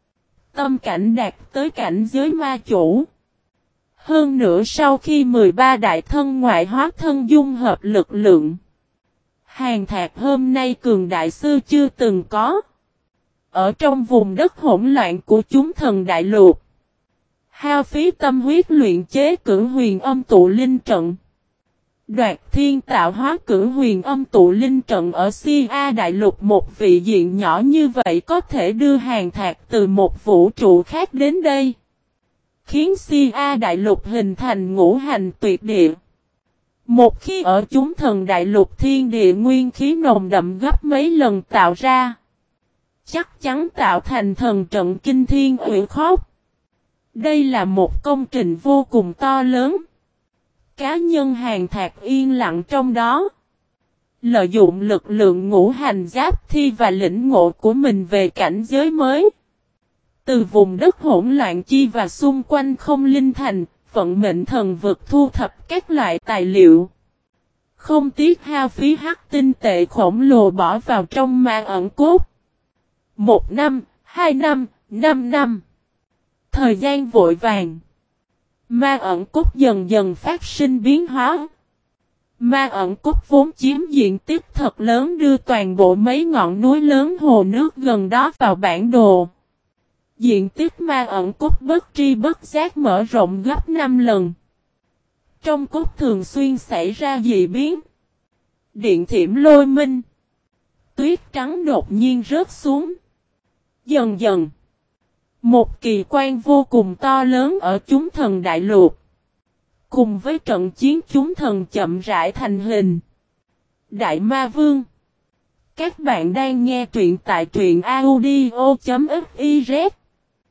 tâm cảnh đạt tới cảnh giới ma chủ. Hơn nữa sau khi 13 đại thân ngoại hóa thân dung hợp lực lượng, Hàn Thạc hôm nay cường đại sư chưa từng có. Ở trong vùng đất hỗn loạn của chúng thần đại lục, hao phí tâm huyết luyện chế cửu huyền âm tụ linh trận. Đoạt thiên tạo hóa cửu huyền âm tụ linh trận ở Sia đại lục một vị diện nhỏ như vậy có thể đưa Hàn Thạc từ một vũ trụ khác đến đây, khiến Sia đại lục hình thành ngũ hành tuyệt địa. Một khi ở chúng thần đại lục thiên địa nguyên khí nồng đậm gấp mấy lần tạo ra, chắc chắn tạo thành thần trận kinh thiên uyển khốc. Đây là một công trình vô cùng to lớn. Cá nhân Hàn Thạc yên lặng trong đó, lợi dụng lực lượng ngũ hành giáp thi và lĩnh ngộ của mình về cảnh giới mới. Từ vùng đất hỗn loạn chi và xung quanh không linh thành, vận mệnh thần vực thu thập các loại tài liệu. Không tiếc hao phí hắc tinh tệ khổng lồ bỏ vào trong ma ẩn cốt. 1 năm, 2 năm, 5 năm. Thời gian vội vàng. Ma ẩn cốt dần dần phát sinh biến hóa. Ma ẩn cốt vốn chiếm diện tích thật lớn đưa toàn bộ mấy ngọn núi lớn hồ nước gần đó vào bản đồ. Diện tích ma ẩn cốt bất tri bất giác mở rộng gấp 5 lần. Trong cốt thường xuyên xảy ra dị biến. Điện thiểm lôi minh. Tuyết trắng đột nhiên rớt xuống. Dần dần, một kỳ quan vô cùng to lớn ở chúng thần đại lục, cùng với trận chiến chúng thần chậm rãi thành hình. Đại Ma Vương. Các bạn đang nghe truyện tại truyện audio.fiz.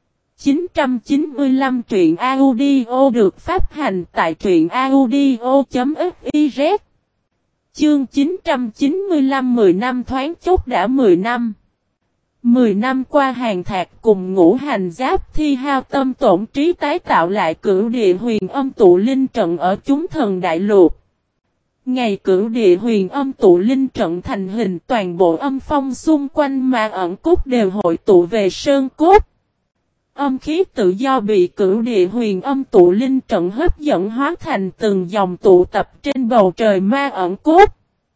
995 truyện audio được phát hành tại truyện audio.fiz. Chương 995 10 năm thoáng chốc đã 10 năm. 10 năm qua Hàn Thạc cùng ngũ hành giáp thi hao tâm tổn trí tái tạo lại cửu địa huyền âm tụ linh trận ở chúng thần đại lục. Ngày cửu địa huyền âm tụ linh trận thành hình, toàn bộ âm phong xung quanh ma ẩn cốt đều hội tụ về sơn cốt. Âm khí tự do bị cửu địa huyền âm tụ linh trận hấp dẫn hóa thành từng dòng tụ tập trên bầu trời ma ẩn cốt.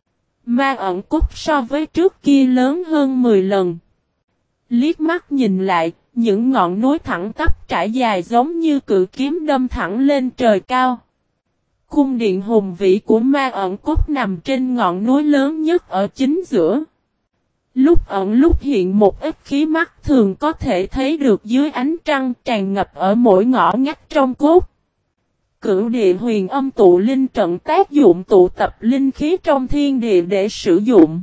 Ma ẩn cốt so với trước kia lớn hơn 10 lần. Liếc mắt nhìn lại, những ngọn núi thẳng tắp trải dài giống như cự kiếm đâm thẳng lên trời cao. Cung điện hùng vĩ của ma ẩn cốt nằm trên ngọn núi lớn nhất ở chính giữa. Lúc ẩn lúc hiện một ít khí mắt thường có thể thấy được dưới ánh trăng tràn ngập ở mỗi ngõ ngách trong cốt. Cửu địa huyền âm tụ linh trận tác dụng tụ tập linh khí trong thiên địa để sử dụng.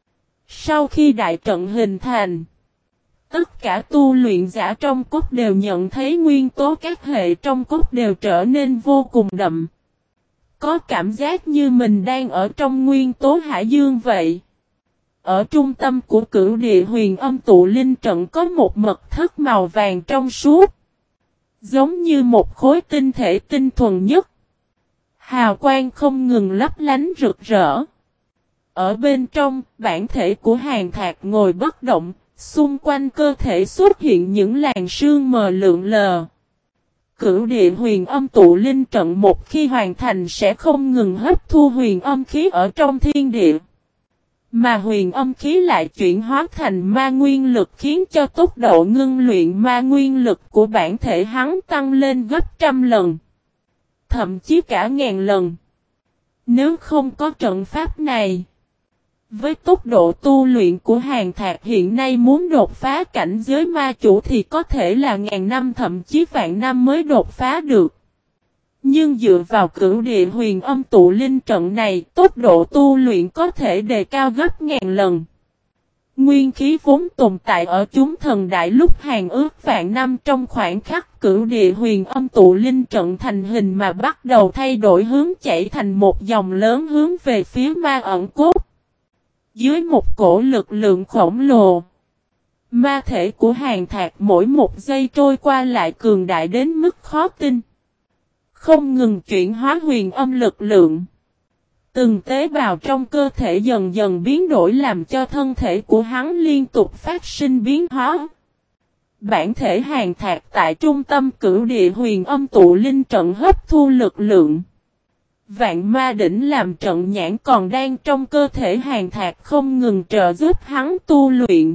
Sau khi đại trận hình thành, tất cả tu luyện giả trong cốt đều nhận thấy nguyên tố các hệ trong cốt đều trở nên vô cùng đậm. Có cảm giác như mình đang ở trong nguyên tố hải dương vậy. Ở trung tâm của cửu địa huyền âm tụ linh trận có một mật thất màu vàng trong suốt. Giống như một khối tinh thể tinh thuần nhất. Hào quang không ngừng lấp lánh rực rỡ. Ở bên trong, bản thể của Hàn Thạc ngồi bất động, xung quanh cơ thể xuất hiện những làn sương mờ lượn lờ. Cửu địa huyền âm tụ linh trận một khi hoàn thành sẽ không ngừng hấp thu huyền âm khí ở trong thiên địa. Mà huyền âm khí lại chuyển hóa thành ma nguyên lực khiến cho tốc độ ngưng luyện ma nguyên lực của bản thể hắn tăng lên gấp trăm lần. Thậm chí cả ngàn lần. Nếu không có trận pháp này, với tốc độ tu luyện của Hàn Thạc hiện nay muốn đột phá cảnh giới ma chủ thì có thể là ngàn năm thậm chí vạn năm mới đột phá được. Nhưng dựa vào cửu địa huyền âm tụ linh trận này, tốc độ tu luyện có thể đề cao gấp ngàn lần. Nguyên khí vốn tồn tại ở chúng thần đại lúc hàng ước vạn năm trong khoảnh khắc cửu địa huyền âm tụ linh trận thành hình mà bắt đầu thay đổi hướng chảy thành một dòng lớn hướng về phía ma ẩn cốt. Dưới một cổ lực lượng khổng lồ, ma thể của Hàn Thạc mỗi một giây trôi qua lại cường đại đến mức khó tin. Không ngừng chuyển hóa huyền âm lực lượng. Từng tế bào trong cơ thể dần dần biến đổi làm cho thân thể của hắn liên tục phát sinh biến hóa. Bản thể hàng thạc tại trung tâm cửu địa huyền âm tụ linh trận hấp thu lực lượng. Vạn ma đỉnh làm trận nhãn còn đang trong cơ thể hàng thạc không ngừng trợ giúp hắn tu luyện.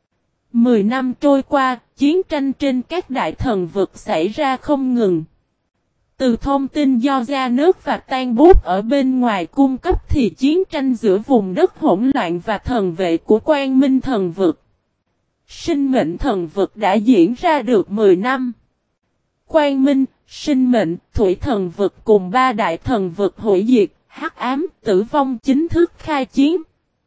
10 năm trôi qua, chiến tranh trên các đại thần vực xảy ra không ngừng. Từ thông tin do ra nước và tan bút ở bên ngoài cung cấp thì chiến tranh giữa vùng đất hỗn loạn và thần vệ của Quang Minh thần vực. Sinh mệnh thần vực đã diễn ra được 10 năm. Quang Minh, sinh mệnh, thủy thần vực cùng 3 đại thần vực hủy diệt, hắc ám, tử vong chính thức khai chiến.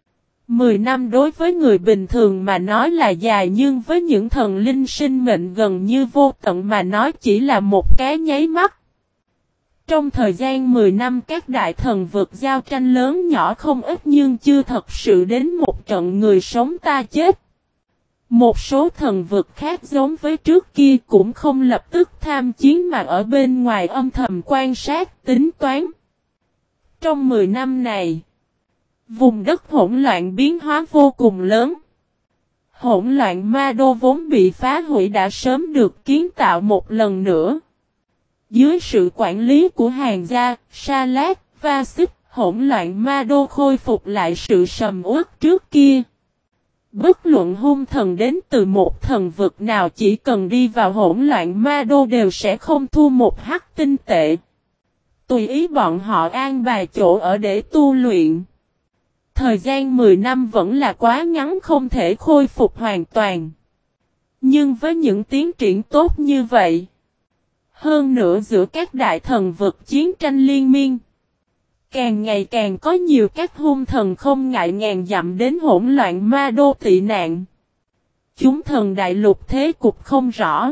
10 năm đối với người bình thường mà nói là dài nhưng với những thần linh sinh mệnh gần như vô tận mà nói chỉ là một cái nháy mắt. Trong thời gian 10 năm các đại thần vực giao tranh lớn nhỏ không ít nhưng chưa thật sự đến một trận người sống ta chết. Một số thần vực khác giống với trước kia cũng không lập tức tham chiến mà ở bên ngoài âm thầm quan sát, tính toán. Trong 10 năm này, vùng đất hỗn loạn biến hóa vô cùng lớn. Hỗn loạn ma đô vốn bị phá hủy đã sớm được kiến tạo một lần nữa. Dưới sự quản lý của Hàng Gia, Sa Lát, Va Xích, hỗn loạn ma đô khôi phục lại sự sầm uất trước kia. Bất luận hung thần đến từ một thần vực nào chỉ cần đi vào hỗn loạn ma đô đều sẽ không thu một hắc tinh tệ. Tùy ý bọn họ an bài chỗ ở để tu luyện. Thời gian 10 năm vẫn là quá ngắn không thể khôi phục hoàn toàn. Nhưng với những tiến triển tốt như vậy, hơn nữa giữa các đại thần vực chiến tranh liên miên, càng ngày càng có nhiều các hung thần không ngại ngàn dặm đến hỗn loạn ma đô tị nạn. Chúng thần đại lục thế cục không rõ.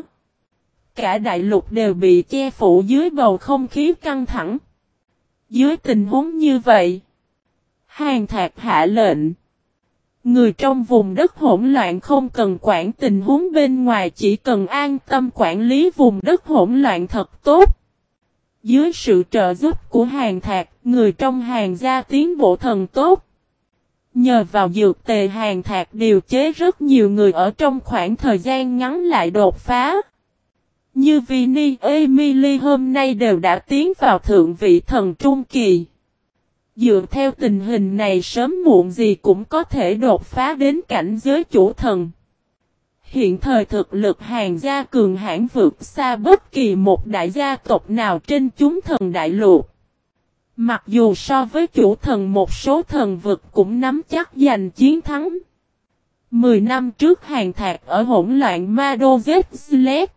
Cả đại lục đều bị che phủ dưới bầu không khí căng thẳng. Dưới tình huống như vậy, Hàng Thạc hạ lệnh. Người trong vùng đất hỗn loạn không cần quản tình huống bên ngoài chỉ cần an tâm quản lý vùng đất hỗn loạn thật tốt. Dưới sự trợ giúp của Hàng Thạc, người trong Hàng Gia tiến bộ thần tốt. Nhờ vào dược tề Hàng Thạc điều chế rất nhiều người ở trong khoảng thời gian ngắn lại đột phá. Như Vinny, Emily hôm nay đều đã tiến vào thượng vị thần trung kỳ. Dựa theo tình hình này sớm muộn gì cũng có thể đột phá đến cảnh giới chủ thần. Hiện thời thực lực Hàng Gia cường hãn vượt xa bất kỳ một đại gia tộc nào trên chúng thần đại lục. Mặc dù so với chủ thần một số thần vực cũng nắm chắc giành chiến thắng. 10 năm trước Hàng Thạc ở hỗn loạn ma đô Zlet.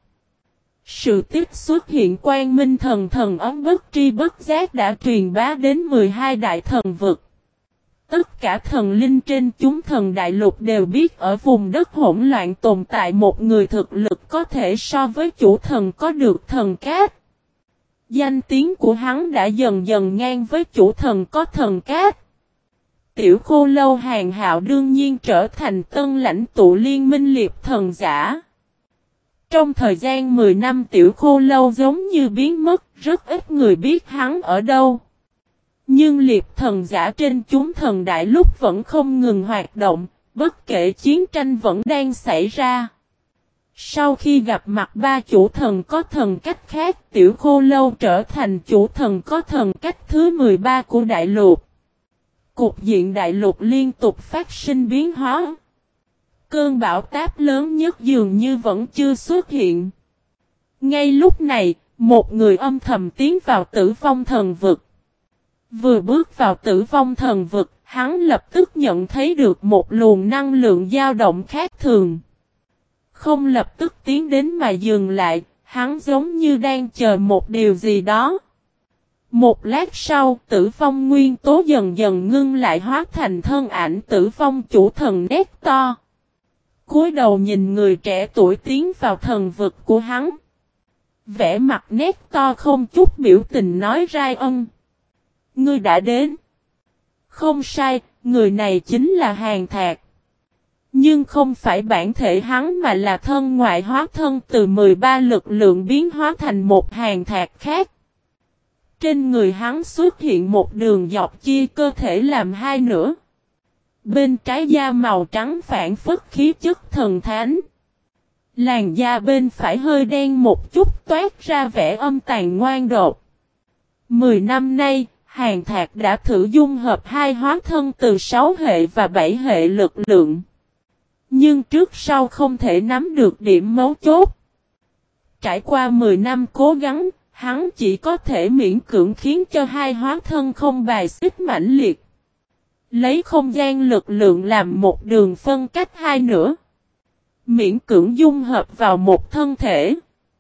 Sự tiếp xuất hiện Quang Minh thần ấm bất tri bất giác đã truyền bá đến 12 đại thần vực. Tất cả thần linh trên chúng thần đại lục đều biết ở vùng đất hỗn loạn tồn tại một người thực lực có thể so với chủ thần có được thần cát. Danh tiếng của hắn đã dần dần ngang với chủ thần có thần cát. Tiểu Khô Lâu Hàng Hạo đương nhiên trở thành tân lãnh tụ liên minh liệp thần giả. Trong thời gian 10 năm Tiểu Khô Lâu giống như biến mất, rất ít người biết hắn ở đâu. Nhưng liệp thần giả trên chúng thần đại lúc vẫn không ngừng hoạt động, bất kể chiến tranh vẫn đang xảy ra. Sau khi gặp mặt 3 chủ thần có thần cách khác, Tiểu Khô Lâu trở thành chủ thần có thần cách thứ 13 của đại lục. Cục diện đại lục liên tục phát sinh biến hóa. Cơn bão táp lớn nhất dường như vẫn chưa xuất hiện. Ngay lúc này, một người âm thầm tiến vào tử vong thần vực. Vừa bước vào tử vong thần vực, hắn lập tức nhận thấy được một luồng năng lượng dao động khác thường. Không lập tức tiến đến mà dừng lại, hắn giống như đang chờ một điều gì đó. Một lát sau, tử vong nguyên tố dần dần ngưng lại hóa thành thân ảnh tử vong chủ thần Nectar. Cúi đầu nhìn người trẻ tuổi tiến vào thần vực của hắn. Vẻ mặt Nectar không chút biểu tình nói rai ân. Ngươi đã đến. Không sai, người này chính là Hàng Thạc. Nhưng không phải bản thể hắn mà là thân ngoại hóa thân từ 13 lực lượng biến hóa thành một Hàng Thạc khác. Trên người hắn xuất hiện một đường dọc chia cơ thể làm hai nửa. Bên trái da màu trắng phản phất khí chất thần thánh. Làn da bên phải hơi đen một chút toát ra vẻ âm tàn ngoan độc. 10 năm nay, Hàn Thạc đã thử dung hợp hai hóa thân từ 6 hệ và 7 hệ lực lượng. Nhưng trước sau không thể nắm được điểm mấu chốt. Trải qua 10 năm cố gắng, hắn chỉ có thể miễn cưỡng khiến cho hai hóa thân không bài xích mãnh liệt. Lấy không gian lực lượng làm một đường phân cách hai nửa. Miễn cưỡng dung hợp vào một thân thể.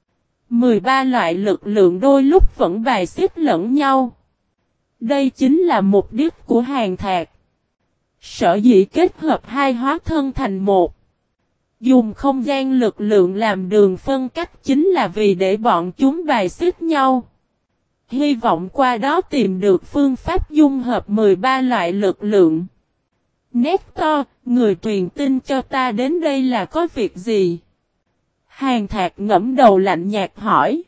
13 loại lực lượng đôi lúc vẫn bài xích lẫn nhau. Đây chính là mục đích của Hàn Thạc. Sở dĩ kết hợp hai hóa thân thành một. Dùng không gian lực lượng làm đường phân cách chính là vì để bọn chúng bài xích nhau. Hy vọng qua đó tìm được phương pháp dung hợp 13 loại lực lượng. Nector, người truyền tin cho ta đến đây là có việc gì? Hàn Thạc ngẫm đầu lạnh nhạt hỏi.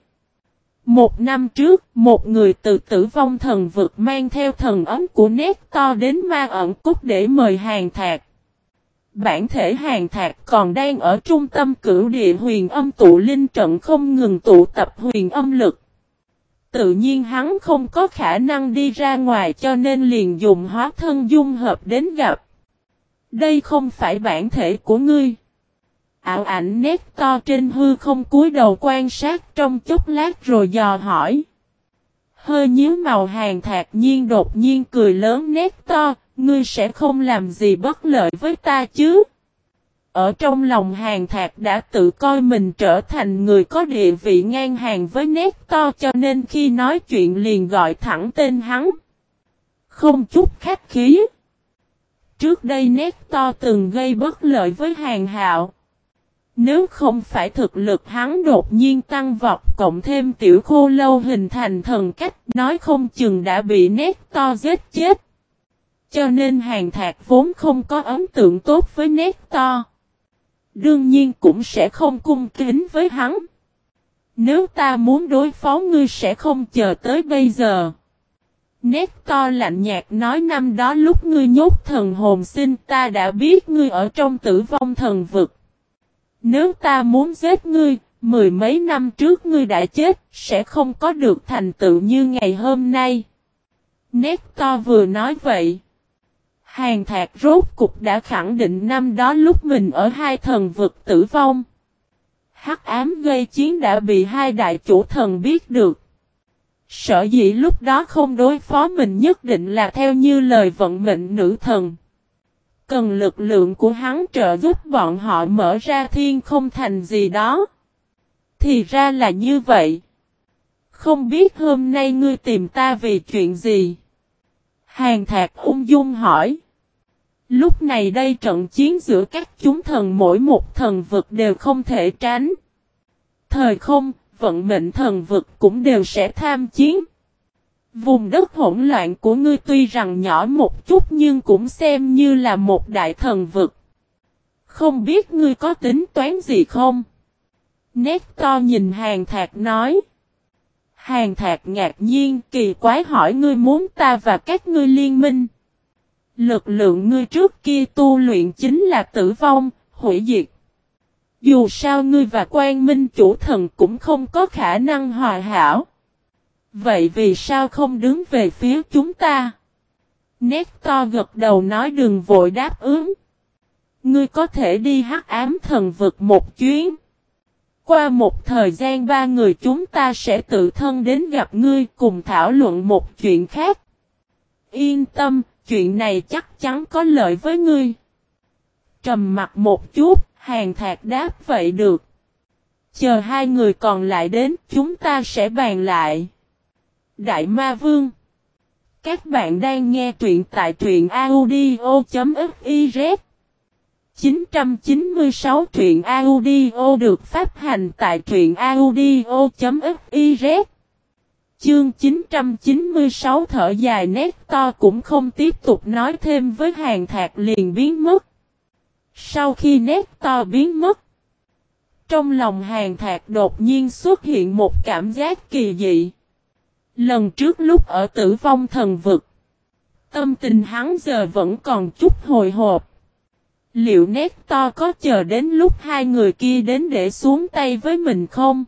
1 năm trước, một người từ Tử Vong Thần Vực mang theo thần ấm của Nector đến Ma Ẩn Cốc để mời Hàn Thạc. Bản thể Hàn Thạc còn đang ở trung tâm cửu địa huyền âm tụ linh trận không ngừng tụ tập huyền âm lực. Tự nhiên hắn không có khả năng đi ra ngoài cho nên liền dùng hóa thân dung hợp đến gặp. Đây không phải bản thể của ngươi. Ảo ảnh Nector trên hư không cúi đầu quan sát trong chốc lát rồi dò hỏi. Hơi nhíu màu Hàn Thạc nhiên đột nhiên cười lớn Nector, ngươi sẽ không làm gì bất lợi với ta chứ? Ở trong lòng Hàn Thạc đã tự coi mình trở thành người có địa vị ngang hàng với Nector cho nên khi nói chuyện liền gọi thẳng tên hắn. Không chút khách khí. Trước đây Nector từng gây bất lợi với Hàn Hạo. Nếu không phải thực lực hắn đột nhiên tăng vọt cộng thêm tiểu khô lâu hình thành thần cách nói không chừng đã bị Nector giết chết. Cho nên Hàn Thạc vốn không có ấn tượng tốt với Nector. Đương nhiên cũng sẽ không cung kính với hắn. Nếu ta muốn đối phó ngươi sẽ không chờ tới bây giờ. Nector lạnh nhạt nói năm đó lúc ngươi nhốt thần hồn sinh ta đã biết ngươi ở trong Tử Vong Thần Vực. Nếu ta muốn giết ngươi, 10 mấy năm trước ngươi đã chết, sẽ không có được thành tựu như ngày hôm nay. Nector vừa nói vậy. Hàn Thạc rốt cục đã khẳng định năm đó lúc mình ở hai thần vực tử vong. Hắc ám gây chiến đã bị hai đại chủ thần biết được. Sở dĩ lúc đó không đối phó mình nhất định là theo như lời vận mệnh nữ thần. Cần lực lượng của hắn trợ giúp bọn họ mở ra thiên không thành gì đó. Thì ra là như vậy. Không biết hôm nay ngươi tìm ta vì chuyện gì? Hàn Thạc ung dung hỏi. Lúc này đây trận chiến giữa các chúng thần mỗi một thần vực đều không thể tránh. Thời không, vận mệnh thần vực cũng đều sẽ tham chiến. Vùng đất hỗn loạn của ngươi tuy rằng nhỏ một chút nhưng cũng xem như là một đại thần vực. Không biết ngươi có tính toán gì không? Nector nhìn Hàn Thạc nói. Hàn Thạc ngạc nhiên kỳ quái hỏi ngươi muốn ta và các ngươi liên minh. Lực lượng ngươi trước kia tu luyện chính là tử vong, hủy diệt. Dù sao ngươi và Quang Minh chủ thần cũng không có khả năng hòa hảo. Vậy vì sao không đứng về phía chúng ta? Nector gật đầu nói đừng vội đáp ứng. Ngươi có thể đi Hắc Ám Thần Vực một chuyến. Qua một thời gian 3 người chúng ta sẽ tự thân đến gặp ngươi cùng thảo luận một chuyện khác. Yên tâm, chuyện này chắc chắn có lợi với ngươi. Trầm mặt một chút, Hàn Thạc đáp vậy được. Chờ hai người còn lại đến, chúng ta sẽ bàn lại. Đại Ma Vương. Các bạn đang nghe truyện tại truyện audio.fiz 996 truyện audio được phát hành tại truyện audio.fiz. Chương 996 thở dài Nector cũng không tiếp tục nói thêm với Hàn Thạc liền biến mất. Sau khi Nector biến mất, trong lòng Hàn Thạc đột nhiên xuất hiện một cảm giác kỳ dị. Lần trước lúc ở Tử Vong Thần Vực, tâm tình hắn giờ vẫn còn chút hồi hộp. Liệu Nestor có chờ đến lúc hai người kia đến để xuống tay với mình không?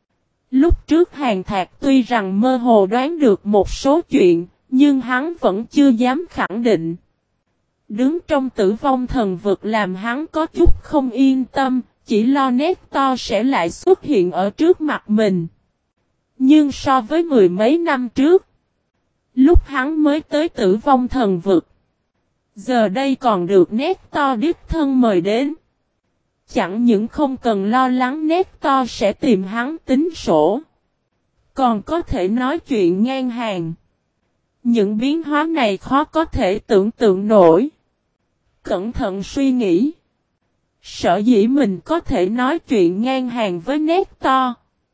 Lúc trước Hàn Thạc tuy rằng mơ hồ đoán được một số chuyện, nhưng hắn vẫn chưa dám khẳng định. Đứng trong tử vong thần vực làm hắn có chút không yên tâm, chỉ lo Nestor sẽ lại xuất hiện ở trước mặt mình. Nhưng so với mười mấy năm trước, lúc hắn mới tới tử vong thần vực, giờ đây còn được Nestor đích thân mời đến. Chẳng những không cần lo lắng Nestor sẽ tìm hắn tính sổ, còn có thể nói chuyện ngang hàng. Những biến hóa này khó có thể tưởng tượng nổi. Cẩn thận suy nghĩ. Sở dĩ mình có thể nói chuyện ngang hàng với Nestor.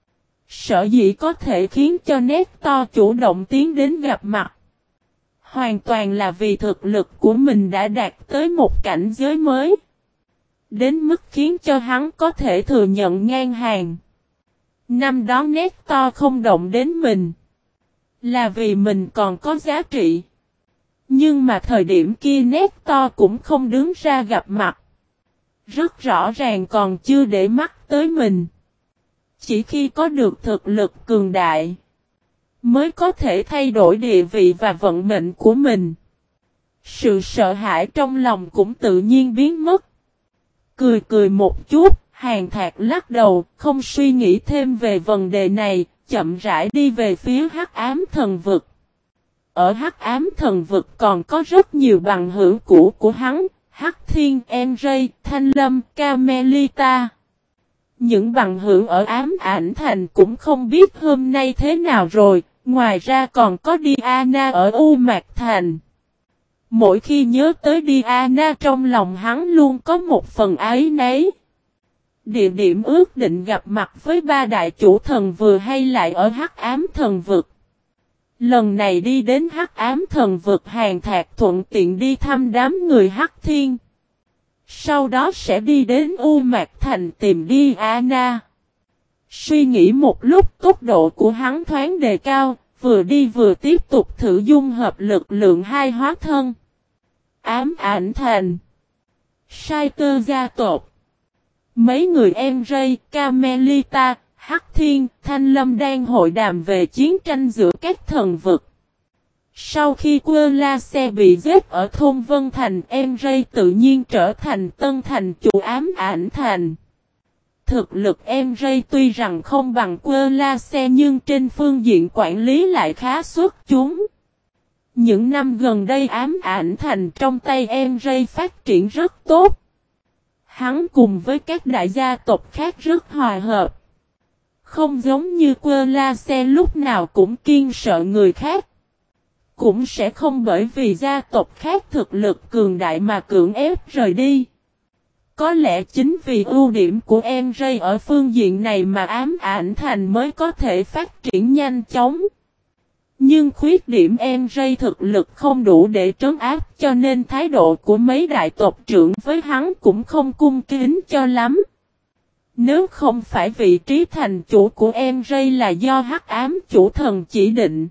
Sở dĩ có thể khiến cho Nestor chủ động tiến đến gặp mặt. Hoàn toàn là vì thực lực của mình đã đạt tới một cảnh giới mới. Đến mức khiến cho hắn có thể thừa nhận ngang hàng. Năm đó Nestor không động đến mình. Là vì mình còn có giá trị. Nhưng mà thời điểm kia Nestor cũng không đứng ra gặp mặt. Rất rõ ràng còn chưa để mắt tới mình. Chỉ khi có được thực lực cường đại, mới có thể thay đổi địa vị và vận mệnh của mình. Sự sợ hãi trong lòng cũng tự nhiên biến mất. Cười cười một chút, Hàn Thạc lắc đầu, không suy nghĩ thêm về vấn đề này, chậm rãi đi về phía Hắc Ám Thần Vực. Ở Hắc Ám Thần Vực còn có rất nhiều bằng hữu cũ của hắn, Hắc Thiên, Enray, Thanh Lâm, Camelita. Những bằng hữu ở Ám Ảnh Thành cũng không biết hôm nay thế nào rồi, ngoài ra còn có Diana ở U Mạc Thành. Mỗi khi nhớ tới Diana trong lòng hắn luôn có một phần áy náy. Địa điểm ước định gặp mặt với ba đại chủ thần vừa hay lại ở Hắc Ám Thần Vực. Lần này đi đến Hắc Ám Thần Vực, Hàn Thạc thuận tiện đi thăm đám người Hắc Thiên. Sau đó sẽ đi đến U Mạc Thành tìm Diana. Suy nghĩ một lúc, tốc độ của hắn thoáng đề cao, vừa đi vừa tiếp tục thử dung hợp lực lượng hai hóa thân. Ám Ảnh Thành, Sai Tơ gia tộc. Mấy người Enray, Camelita, Hắc Thiên, Thanh Lâm đang hội đàm về chiến tranh giữa các thần vực. Sau khi Quơ-la-xe bị giết ở thôn Vân Thành, Enray tự nhiên trở thành tân thành chủ Ám Ảnh Thành. Thực lực Enray tuy rằng không bằng Quơ-la-xe nhưng trên phương diện quản lý lại khá xuất chúng. Những năm gần đây Ám Ảnh Thành trong tay Enray phát triển rất tốt. Hắn cùng với các đại gia tộc khác rất hòa hợp. Không giống như Quơ-la-xe lúc nào cũng kiêng sợ người khác. Cũng sẽ không bởi vì gia tộc khác thực lực cường đại mà cưỡng ép rời đi. Có lẽ chính vì ưu điểm của Enray ở phương diện này mà Ám Ảnh Thành mới có thể phát triển nhanh chóng. Nhưng khuyết điểm Enray thực lực không đủ để trấn áp, cho nên thái độ của mấy đại tộc trưởng với hắn cũng không cung kính cho lắm. Nếu không phải vị trí thành chủ của Enray là do Hắc Ám chủ thần chỉ định,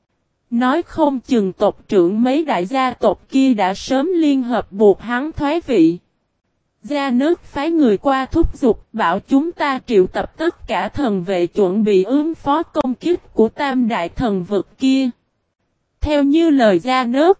nói không chừng tộc trưởng mấy đại gia tộc kia đã sớm liên hợp buộc hắn thoái vị. Gia nước phái người qua thúc giục bảo chúng ta triệu tập tất cả thần vệ chuẩn bị ứng phó công kích của tam đại thần vực kia. Theo như lời Gia nước,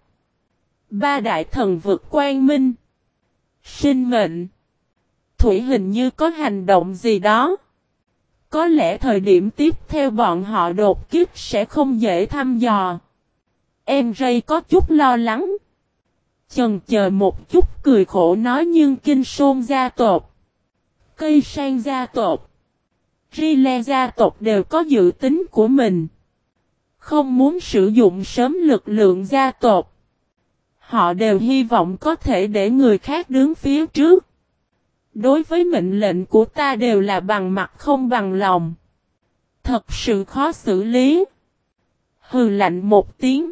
ba đại thần vực Quang Minh, Sinh Mệnh, Thủy hình như có hành động gì đó. Có lẽ thời điểm tiếp theo bọn họ đột kích sẽ không dễ thăm dò. Enray có chút lo lắng. Chần chờ một chút cười khổ nói, nhưng Kinh Sôn gia tộc, Cây Sang gia tộc, Rile gia tộc đều có dự tính của mình. Không muốn sử dụng sớm lực lượng gia tộc. Họ đều hy vọng có thể để người khác đứng phía trước. Đối với mệnh lệnh của ta đều là bằng mặt không bằng lòng. Thật sự khó xử lý. Hừ lạnh một tiếng.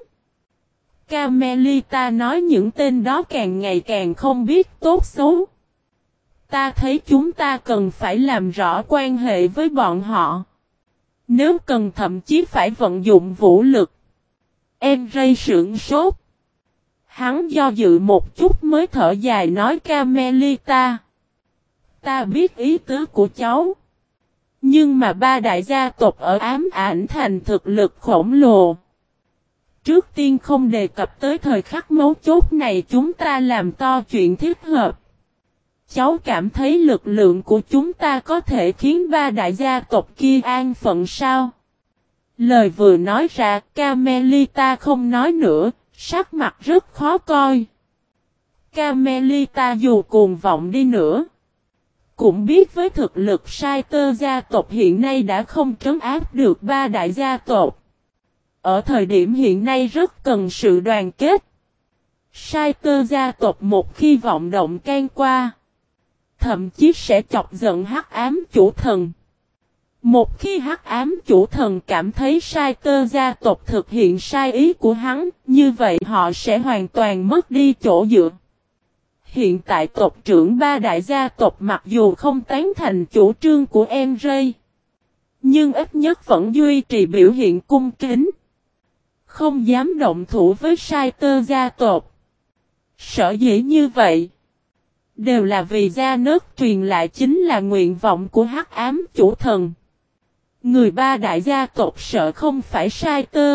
Camelita nói, những tên đó càng ngày càng không biết tốt xấu. Ta thấy chúng ta cần phải làm rõ quan hệ với bọn họ. Nếu cần thậm chí phải vận dụng vũ lực. Enray sửng sốt. Hắn do dự một chút mới thở dài nói Carmelita. Ta biết ý tứ của cháu. Nhưng mà ba đại gia tộc ở Ám Ảnh Thành thực lực khổng lồ. Trước tiên không đề cập tới thời khắc mấu chốt này chúng ta làm to chuyện thích hợp. Cháu cảm thấy lực lượng của chúng ta có thể khiến ba đại gia tộc kia an phận sao? Lời vừa nói ra, Carmelita không nói nữa, sắc mặt rất khó coi. Carmelita dù cuồng vọng đi nữa, cũng biết với thực lực sai tơ gia tộc hiện nay đã không trấn áp được ba đại gia tộc. Ở thời điểm hiện nay rất cần sự đoàn kết. Sai tơ gia tộc một khi vọng động can qua, thậm chí sẽ chọc giận Hắc Ám Chủ Thần. Một khi Hắc Ám Chủ Thần cảm thấy sai tơ gia tộc thực hiện sai ý của hắn, như vậy họ sẽ hoàn toàn mất đi chỗ dựa. Hiện tại tộc trưởng ba đại gia tộc mặc dù không tán thành chủ trương của Enray, nhưng ít nhất vẫn duy trì biểu hiện cung kính. Không dám động thủ với sai tơ gia tộc. Sở dĩ như vậy, đều là vì gia nớt truyền lại chính là nguyện vọng của Hắc Ám Chủ Thần. Người ba đại gia tộc sợ không phải sai tơ,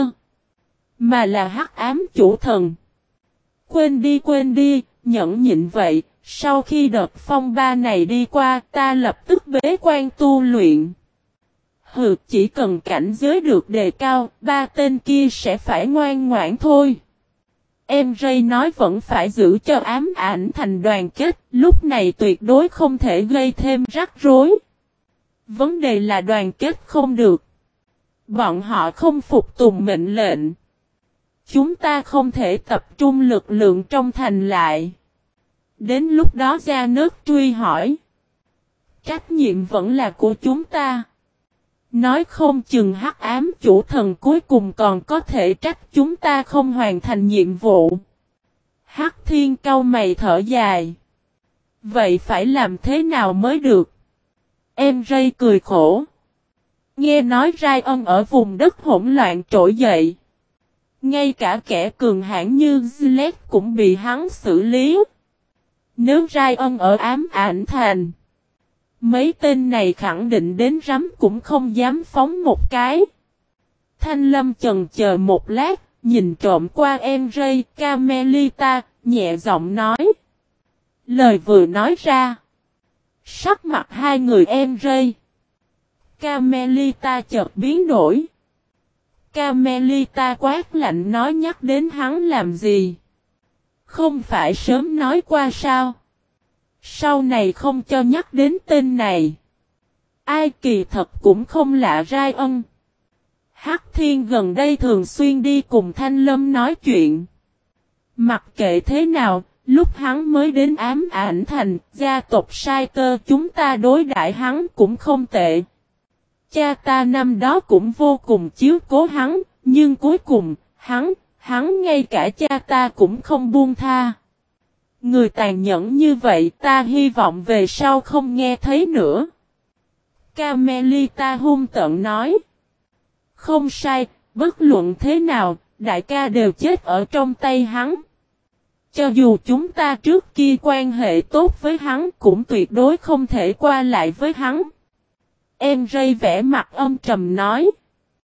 mà là Hắc Ám Chủ Thần. Quên đi, nhẫn nhịn vậy, sau khi đợt phong ba này đi qua ta lập tức bế quan tu luyện. Hừ, chỉ cần cảnh giới được đề cao, ba tên kia sẽ phải ngoan ngoãn thôi. Em Ray nói vẫn phải giữ cho Ám Ảnh Thành đoàn kết, lúc này tuyệt đối không thể gây thêm rắc rối. Vấn đề là đoàn kết không được. Bọn họ không phục tùng mệnh lệnh. Chúng ta không thể tập trung lực lượng trong thành lại. Đến lúc đó Gia Nớt truy hỏi. Trách nhiệm vẫn là của chúng ta. Nói không chừng Hắc Ám Chủ Thần cuối cùng còn có thể trách chúng ta không hoàn thành nhiệm vụ. Hắc Thiên cau mày thở dài. Vậy phải làm thế nào mới được? Em Ray cười khổ. Nghe nói Ryan ở vùng đất hỗn loạn trỗi dậy. Ngay cả kẻ cường hãn như Gillette cũng bị hắn xử lý. Nếu Ryan ở Ám Ảnh Thành, mấy tên này khẳng định đến rắm cũng không dám phóng một cái. Thanh Lâm chần chờ một lát, nhìn trộm qua em Ray, Carmelita, nhẹ giọng nói. Lời vừa nói ra, sắc mặt hai người em Ray, Carmelita chợt biến đổi. Carmelita quát lạnh nói nhắc đến hắn làm gì? Không phải sớm nói qua sao? Sau này không cho nhắc đến tên này. Ai kỳ thật cũng không lạ Ryan. Hắc Thiên gần đây thường xuyên đi cùng Thanh Lâm nói chuyện. Mặc kệ thế nào, lúc hắn mới đến Ám Ảnh Thành, gia tộc Sai Tơ chúng ta đối đãi hắn cũng không tệ. Cha ta năm đó cũng vô cùng chiếu cố hắn, nhưng cuối cùng, hắn ngay cả cha ta cũng không buông tha. Người tàn nhẫn như vậy ta hy vọng về sau không nghe thấy nữa. Carmelita hung tợn nói. Không sai, bất luận thế nào, đại ca đều chết ở trong tay hắn. Cho dù chúng ta trước kia quan hệ tốt với hắn cũng tuyệt đối không thể qua lại với hắn. Em Ray vẽ mặt âm trầm nói.